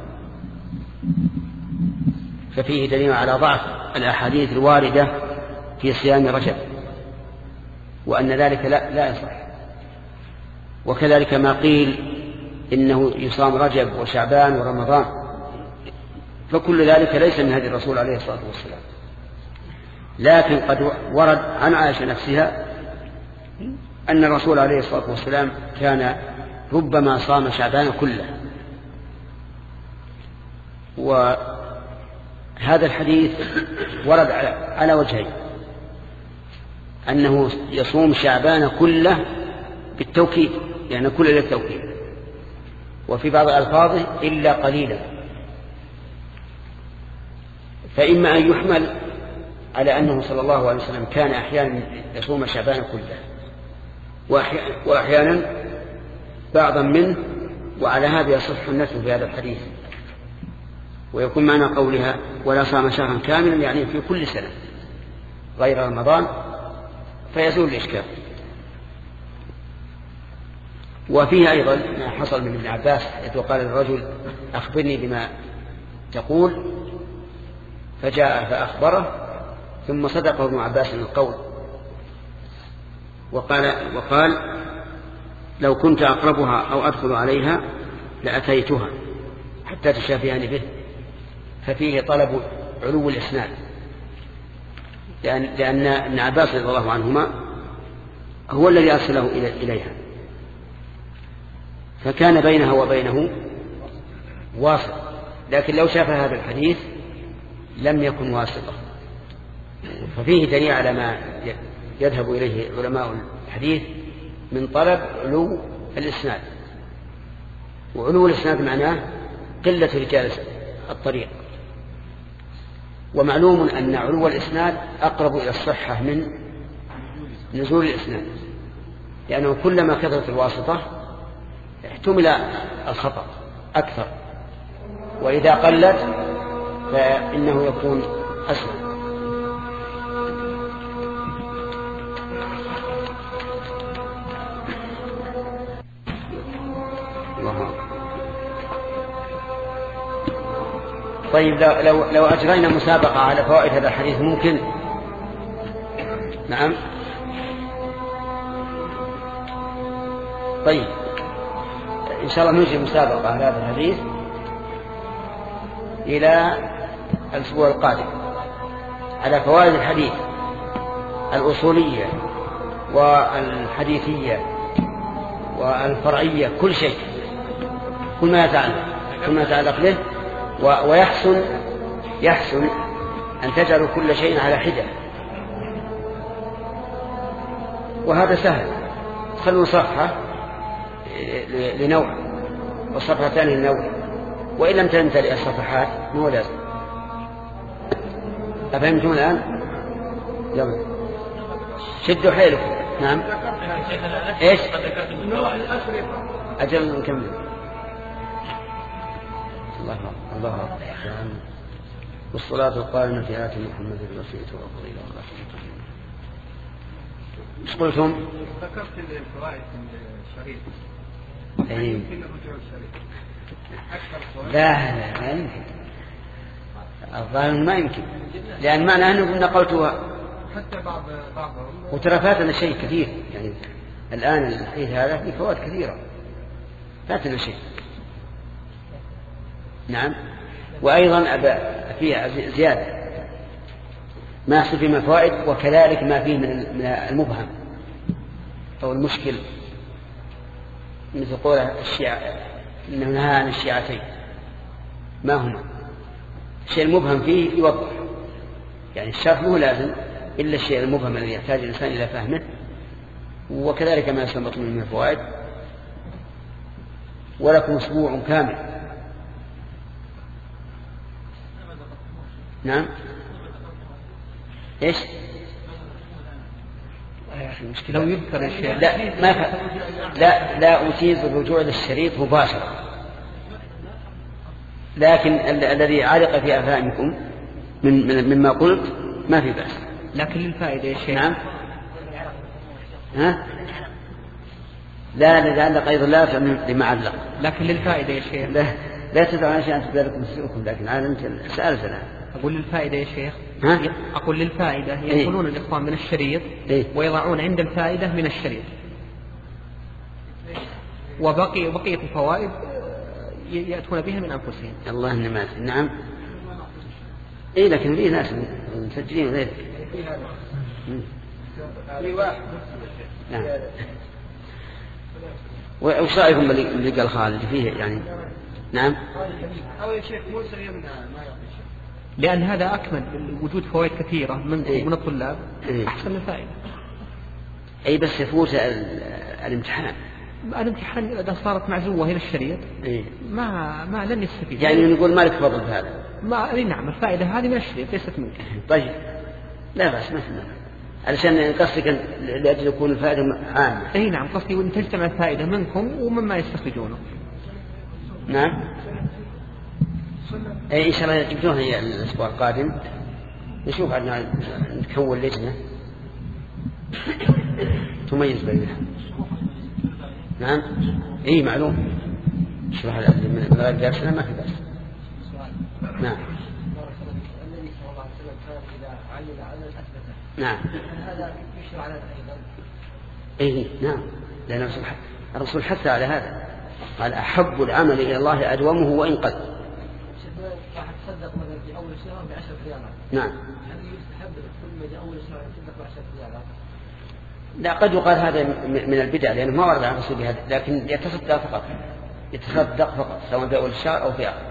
ففيه دليل على ضعف الأحاديث الواردة في صيام رجب، وأن ذلك لا, لا يصح. وكذلك ما قيل إنه يصام رجب وشعبان ورمضان، فكل ذلك ليس من هدي الرسول عليه الصلاة والسلام. لكن قد ورد عن عائشة نفسها أن الرسول عليه الصلاة والسلام كان ربما صام شعبان كله. وهذا الحديث ورد على وجهين: أنه يصوم شعبان كله بالتوكيد، يعني كل للتوكيد، وفي بعض ألفاظه إلا قليلا. فإما أن يحمل على أنه صلى الله عليه وسلم كان أحيانا يصوم شعبان كله وأحيانا بعضا منه، وعلى هذا يصح النسب في هذا الحديث، ويكون معنى قولها ولا صام شهرا كاملا يعني في كل سنة غير رمضان، فيزول الإشكال. وفيه أيضا ما حصل من ابن عباس حيث قال الرجل أخبرني بما تقول، فجاء فأخبره، ثم صدقه ابن عباس من القول، وقال, وقال لو كنت أقربها أو أدخل عليها لأتيتها حتى تشافياني به. ففيه طلب علو الإسناد، لأن, لأن ابن عباس رضي الله عنهما هو الذي أرسله إليها، فكان بينها وبينه واسط. لكن لو شاف هذا الحديث لم يكن واسطة. ففيه دليل على ما يذهب إليه علماء الحديث من طلب علو الإسناد. وعلو الإسناد معناه قلة رجال الطريق، ومعلوم أن علو الإسناد أقرب إلى الصحة من نزول الإسناد، لأنه كلما كثرت الواسطة احتمل الخطأ أكثر، وإذا قلت فإنه يكون أسهل. طيب لو, لو أجرينا مسابقة على فوائد هذا الحديث ممكن؟ نعم. طيب إن شاء الله نجري مسابقة على هذا الحديث إلى الأسبوع القادم على فوائد الحديث الأصولية والحديثية والفرعية، كل شيء، كل ما يتعلق كل ما يتعلق به. ويحسن يحسن أن تجعل كل شيء على حدة، وهذا سهل. خلوا صفحة لنوع والصفحة الثانية لنوع، وإن لم تمتلئ الصفحات مو لازم. أفهمتم الآن؟ يلا شدوا حيلكم. نعم. إيش؟ أجل نكمل. الله الله أكبر. والصلاة القائمة في آت محمد الوسيلة والفضيلة والرحمة. ايش قلتم؟ ذكرت الفوائد من الشريط. أي. يمكن الرجوع الشريط. لا لا لا يمكن. الظاهر ما يمكن، لأن معنى أنه نقلتها حتى بعض بعضهم وترى فاتنا شيء كثير، يعني الآن الحديث هذا فيه فوائد كثيرة، فاتنا شيء. نعم. وأيضا فيها زيادة ما يحصل فيه من الفوائد، وكذلك ما فيه من المبهم أو المشكل، مثل قول الشيعة إنه نهى عن الشيعتين، ما هما؟ الشيء المبهم فيه يوضح، يعني الشرح مو لازم إلا الشيء المبهم الذي يحتاج الإنسان إلى فهمه، وكذلك ما يستنبط منه من الفوائد. ولكم أسبوع كامل. نعم. إيش؟ لو يذكر الشيء لا ما ف... لا لا أجيز الرجوع للشريط مباشرة، لكن ال... الذي علق في أفهامكم من... من مما قلت ما في بأس. لكن للفائدة يا شيخ. نعم. ها؟ لا لعلق أيضا لا لما علق، لكن للفائدة يا شيخ. لا لا تدعوا عشان أن تبدأ لكم سوءكم، لكن عاد أنت سألت الآن. أقول للفائدة يا شيخ. ها؟ أقول للفائدة ينقلون إيه؟ الإخوان من الشريط إيه؟ ويضعون عند الفائدة من الشريط، وبقي بقية الفوائد يأتون بها من أنفسهم. الله إنما. نعم. إيه لكن في ناس مسجلين غيرك. نعم. وش رأيكم باللي قال خالد فيه يعني؟ نعم. لأن هذا أكمل، وجود فوائد كثيرة من إيه؟ من الطلاب إيه؟ أحسن الفائدة. أي بس يفوت الامتحان. الامتحان إذا صارت معزوة إلى الشريط إيه؟ ما ما لن يستفيد. يعني نقول مالك فضل في هذا. ما أي نعم، الفائدة هذه من الشريط ليست منك. طيب لا بس ما في، علشان قصدك لأجل يكون الفائدة عامة. أي نعم، قصدي وأن تجتمع الفائدة منكم ومما يستخرجونه. نعم. أي إن شاء الله يجبدونها هي الأسبوع القادم، نشوف عندنا نكون لجنة تميز بينها. نعم. إيه معلوم. شرح من غير درسنا ما في بس. نعم. النبي صلى الله عليه وسلم كان إذا علم علم أثبته. نعم. هذا يشرع على أيضا. إيه نعم، لأن الرسول حث على هذا، قال أحب العمل إلى الله أدومه وإن قل. راح تصدق مثلا في أول الشهر بعشرة ريالات. نعم. هل يستحب كل ما جاء أول الشهر يتصدق بعشرة ريالات؟ لا قد يقال هذا من البدع لأنه ما ورد عن الرسول بهذا، لكن يتصدق فقط، يتصدق فقط سواء في أول الشهر أو في آخر.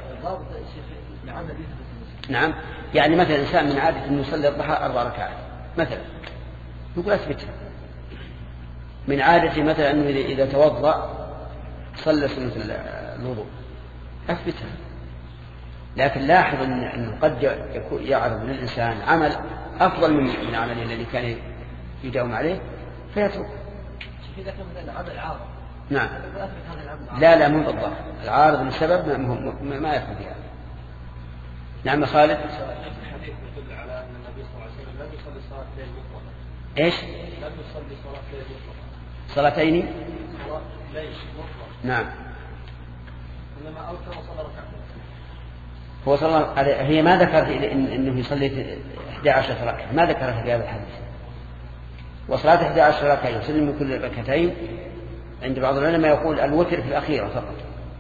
نعم. يعني مثلا إنسان من عادة أنه يصلي الضحى أربع ركعات مثلا، نقول أثبتها. من عادة مثلا أنه إذا توضأ صلى سنة الوضوء، أثبتها. لكن لاحظ أنه قد يعرض للإنسان عمل أفضل من عمله الذي كان يداوم عليه فيترك. إذا كان مثلا عمل عارض. نعم. لا لا مو بالضبط، العارض لسبب ما, ما يكون فيها. نعم خالد. الحديث يدل على أن النبي صلى الله عليه وسلم لم يصلي صلاة ليل مطلقا. إيش؟ لم يصلي صلاة ليل مطلقا. صلاتين؟ صلاة ليل مطلقا. نعم. إنما أوتر وصلى ركعتين. هو صلى هي ما ذكر إنه يصلي إحدى عشرة ركعة، ما ذكرها في هذا الحديث. وصلاة إحدى عشرة ركعة يسلم من كل ركعتين عند بعض العلماء يقول الوتر في الأخيرة فقط،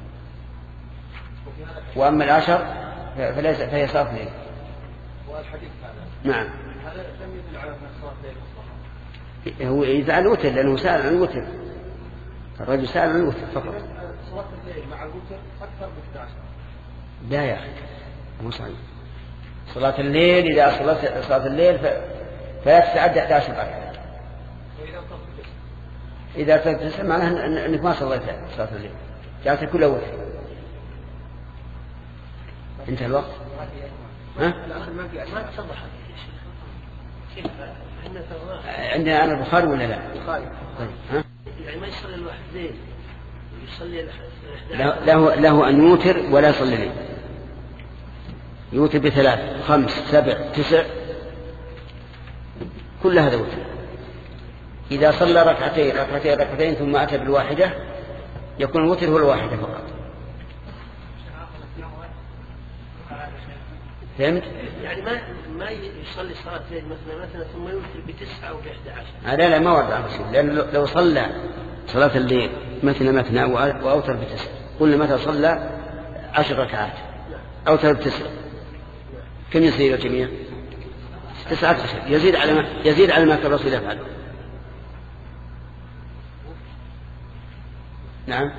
وأما العشر فليس فهي صلاة ليل. والحديث هذا نعم. هذا لم يدل على أن صلاة ليل مطلقا. هو يزعل الوتر لأنه سأل عن الوتر، الرجل سأل عن الوتر فقط. صلاة الليل مع الوتر أكثر من إحدى عشرة. لا يا أخي مو صحيح. صلاة الليل إذا صلت صلاة الليل ف... فلا تتعدى إحدى عشرة ركعة. إذا تسمع معناها أنك ما صليت صلاة الليل، جعلت كلها وتر. انتهى الوقت. ها؟ عندنا أنا البخاري ولا لا؟ البخاري. طيب. ها؟ يعني ما يصلي الواحد ليل، يصلي له, له, له أن يوتر ولا يصلي ليل. يوتر بثلاث خمس سبع تسع كل هذا وتر. إذا صلى ركعتين ركعتين ركعتين ثم أتى بالواحدة يكون الوتر هو الواحدة فقط. فهمت؟ يعني ما ما يصلي صلاة الليل مثلا مثلا ثم يوتر بتسعة أو بإحدى عشر. لا لا ما ورد عن الرسول، لأن لو صلى صلاة الليل مثنى مثنى وأوتر بتسعة، قلنا متى صلى عشر ركعات أوتر بتسعة كم يصير الجميع؟ تسعة عشر، يزيد على ما يزيد على ما كان الرسول يفعله. نعم.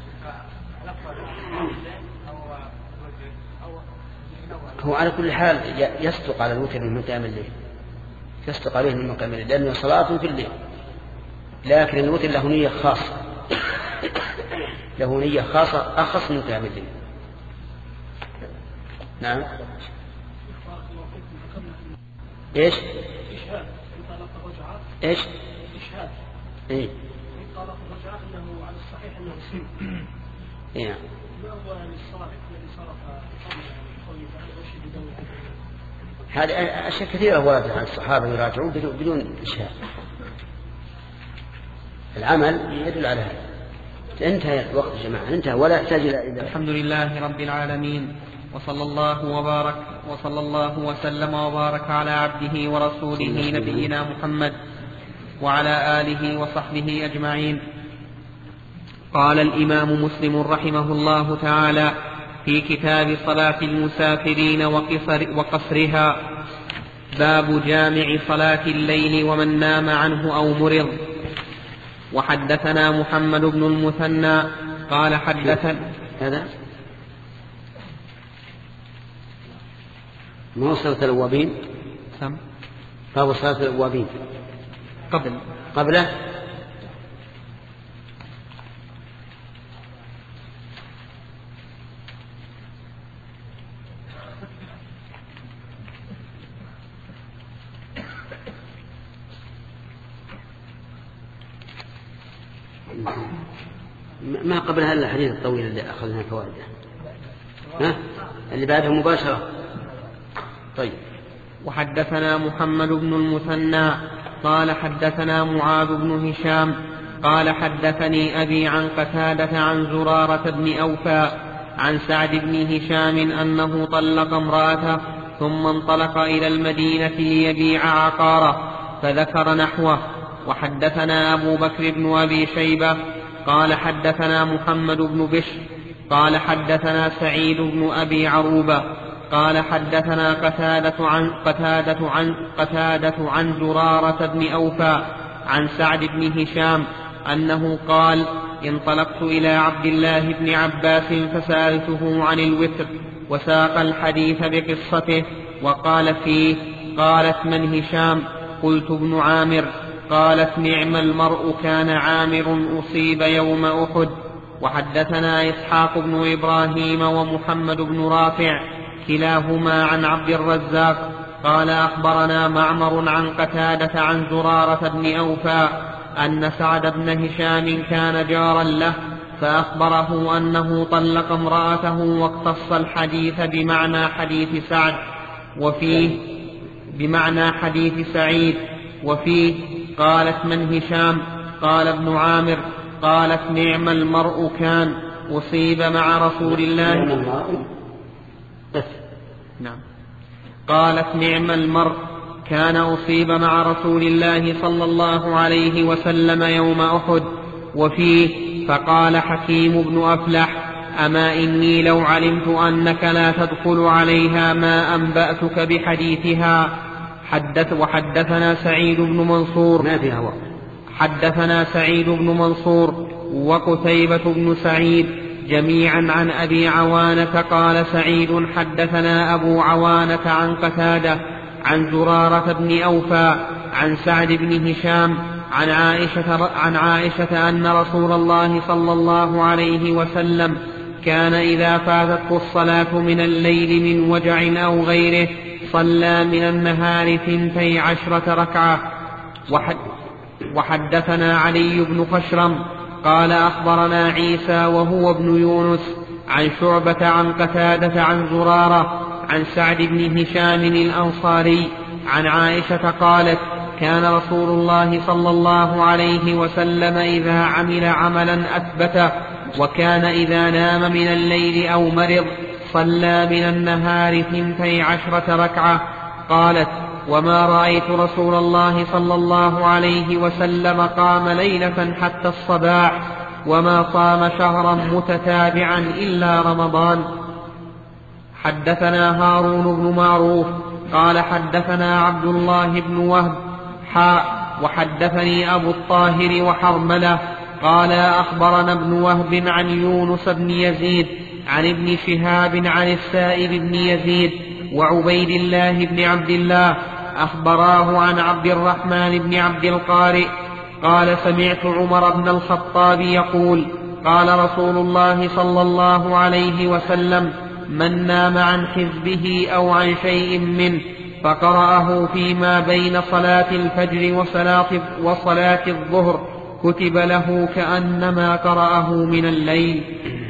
هو على كل حال يصدق على الوتر من مقام الليل، يصدق عليه من مقام الليل، لأنه صلاة في الليل، لكن الوتر له نية خاصة، له نية خاصة أخص من مقام الليل. نعم. ايش؟ ايش؟ ايه؟ إيه. هذه أشياء كثيرة وردت عن الصحابة يراجعون بدون إشهاد. العمل يدل على هذا. انتهى الوقت يا جماعة، انتهى ولا يحتاج إلى. الحمد لله رب العالمين، وصلى الله وبارك وصلى الله وسلم وبارك على عبده ورسوله نبينا محمد وعلى آله وصحبه أجمعين. قال الإمام مسلم رحمه الله تعالى في كتاب صلاة المسافرين وقصر وقصرها: باب جامع صلاة الليل ومن نام عنه أو مرض. وحدثنا محمد بن المثنى قال حدثنا هذا ما صلاة الأوابين، سم باب صلاة الأوابين قبل قبله. ما قبلها إلا الحديث الطويل اللي أخذنا فوائده، ها اللي بعده مباشرة. طيب. وحدثنا محمد بن المثنى قال حدثنا معاذ بن هشام قال حدثني أبي عن قتادة عن زرارة بن أوفى عن سعد بن هشام أنه طلق امرأته ثم انطلق إلى المدينة ليبيع عقاره فذكر نحوه. وحدثنا أبو بكر بن أبي شيبة قال حدثنا محمد بن بشر قال حدثنا سعيد بن أبي عروبة قال حدثنا قتادة عن قتادة عن قتادة عن زرارة بن أوفى عن سعد بن هشام أنه قال: انطلقت إلى عبد الله بن عباس فسألته عن الوتر وساق الحديث بقصته وقال فيه: قالت من هشام؟ قلت ابن عامر. قالت: نعم المرء كان عامر أصيب يوم أحد. وحدثنا إسحاق بن إبراهيم ومحمد بن رافع كلاهما عن عبد الرزاق قال أخبرنا معمر عن قتادة عن زرارة بن أوفى أن سعد بن هشام كان جارا له فأخبره أنه طلق امرأته واقتص الحديث بمعنى حديث سعد وفيه بمعنى حديث سعيد وفيه: قالت من هشام؟ قال ابن عامر. قالت: نعم المرء كان أصيب مع رسول الله. نعم. قالت: نعم المرء كان أصيب مع رسول الله صلى الله عليه وسلم يوم أحد. وفيه: فقال حكيم بن أفلح: أما إني لو علمت أنك لا تدخل عليها ما أنبأتك بحديثها. حدث وحدثنا سعيد بن منصور ما فيها وقت. حدثنا سعيد بن منصور وقتيبة بن سعيد جميعا عن أبي عوانة قال سعيد: حدثنا أبو عوانة عن قتادة عن زرارة بن أوفى عن سعد بن هشام عن عائشة, عن عائشة أن رسول الله صلى الله عليه وسلم كان إذا فاتته الصلاة من الليل من وجع أو غيره صلى من النهار ثنتي عشرة ركعة. وحد وحدثنا علي بن خشرم قال أخبرنا عيسى وهو ابن يونس عن شعبة عن قتادة عن زرارة عن سعد بن هشام الأنصاري عن عائشة قالت: كان رسول الله صلى الله عليه وسلم إذا عمل عملا أثبته، وكان إذا نام من الليل أو مرض صلى من النهار ثنتي عشرة ركعة. قالت: وما رأيت رسول الله صلى الله عليه وسلم قام ليلة حتى الصباح، وما صام شهرا متتابعا إلا رمضان. حدثنا هارون بن معروف قال حدثنا عبد الله بن وهب حاء وحدثني أبو الطاهر وحرملة قال أخبرنا ابن وهب عن يونس بن يزيد عن ابن شهاب عن السائب بن يزيد وعبيد الله بن عبد الله أخبراه عن عبد الرحمن بن عبد القارئ قال: سمعت عمر بن الخطاب يقول: قال رسول الله صلى الله عليه وسلم: من نام عن حزبه أو عن شيء منه فقرأه فيما بين صلاة الفجر وصلاة, وصلاة الظهر كتب له كأنما قرأه من الليل.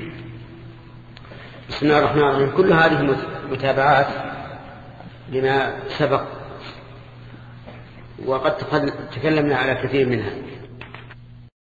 بسم الله الرحمن الرحيم. كل هذه متابعات لما سبق، وقد تكلمنا على كثير منها.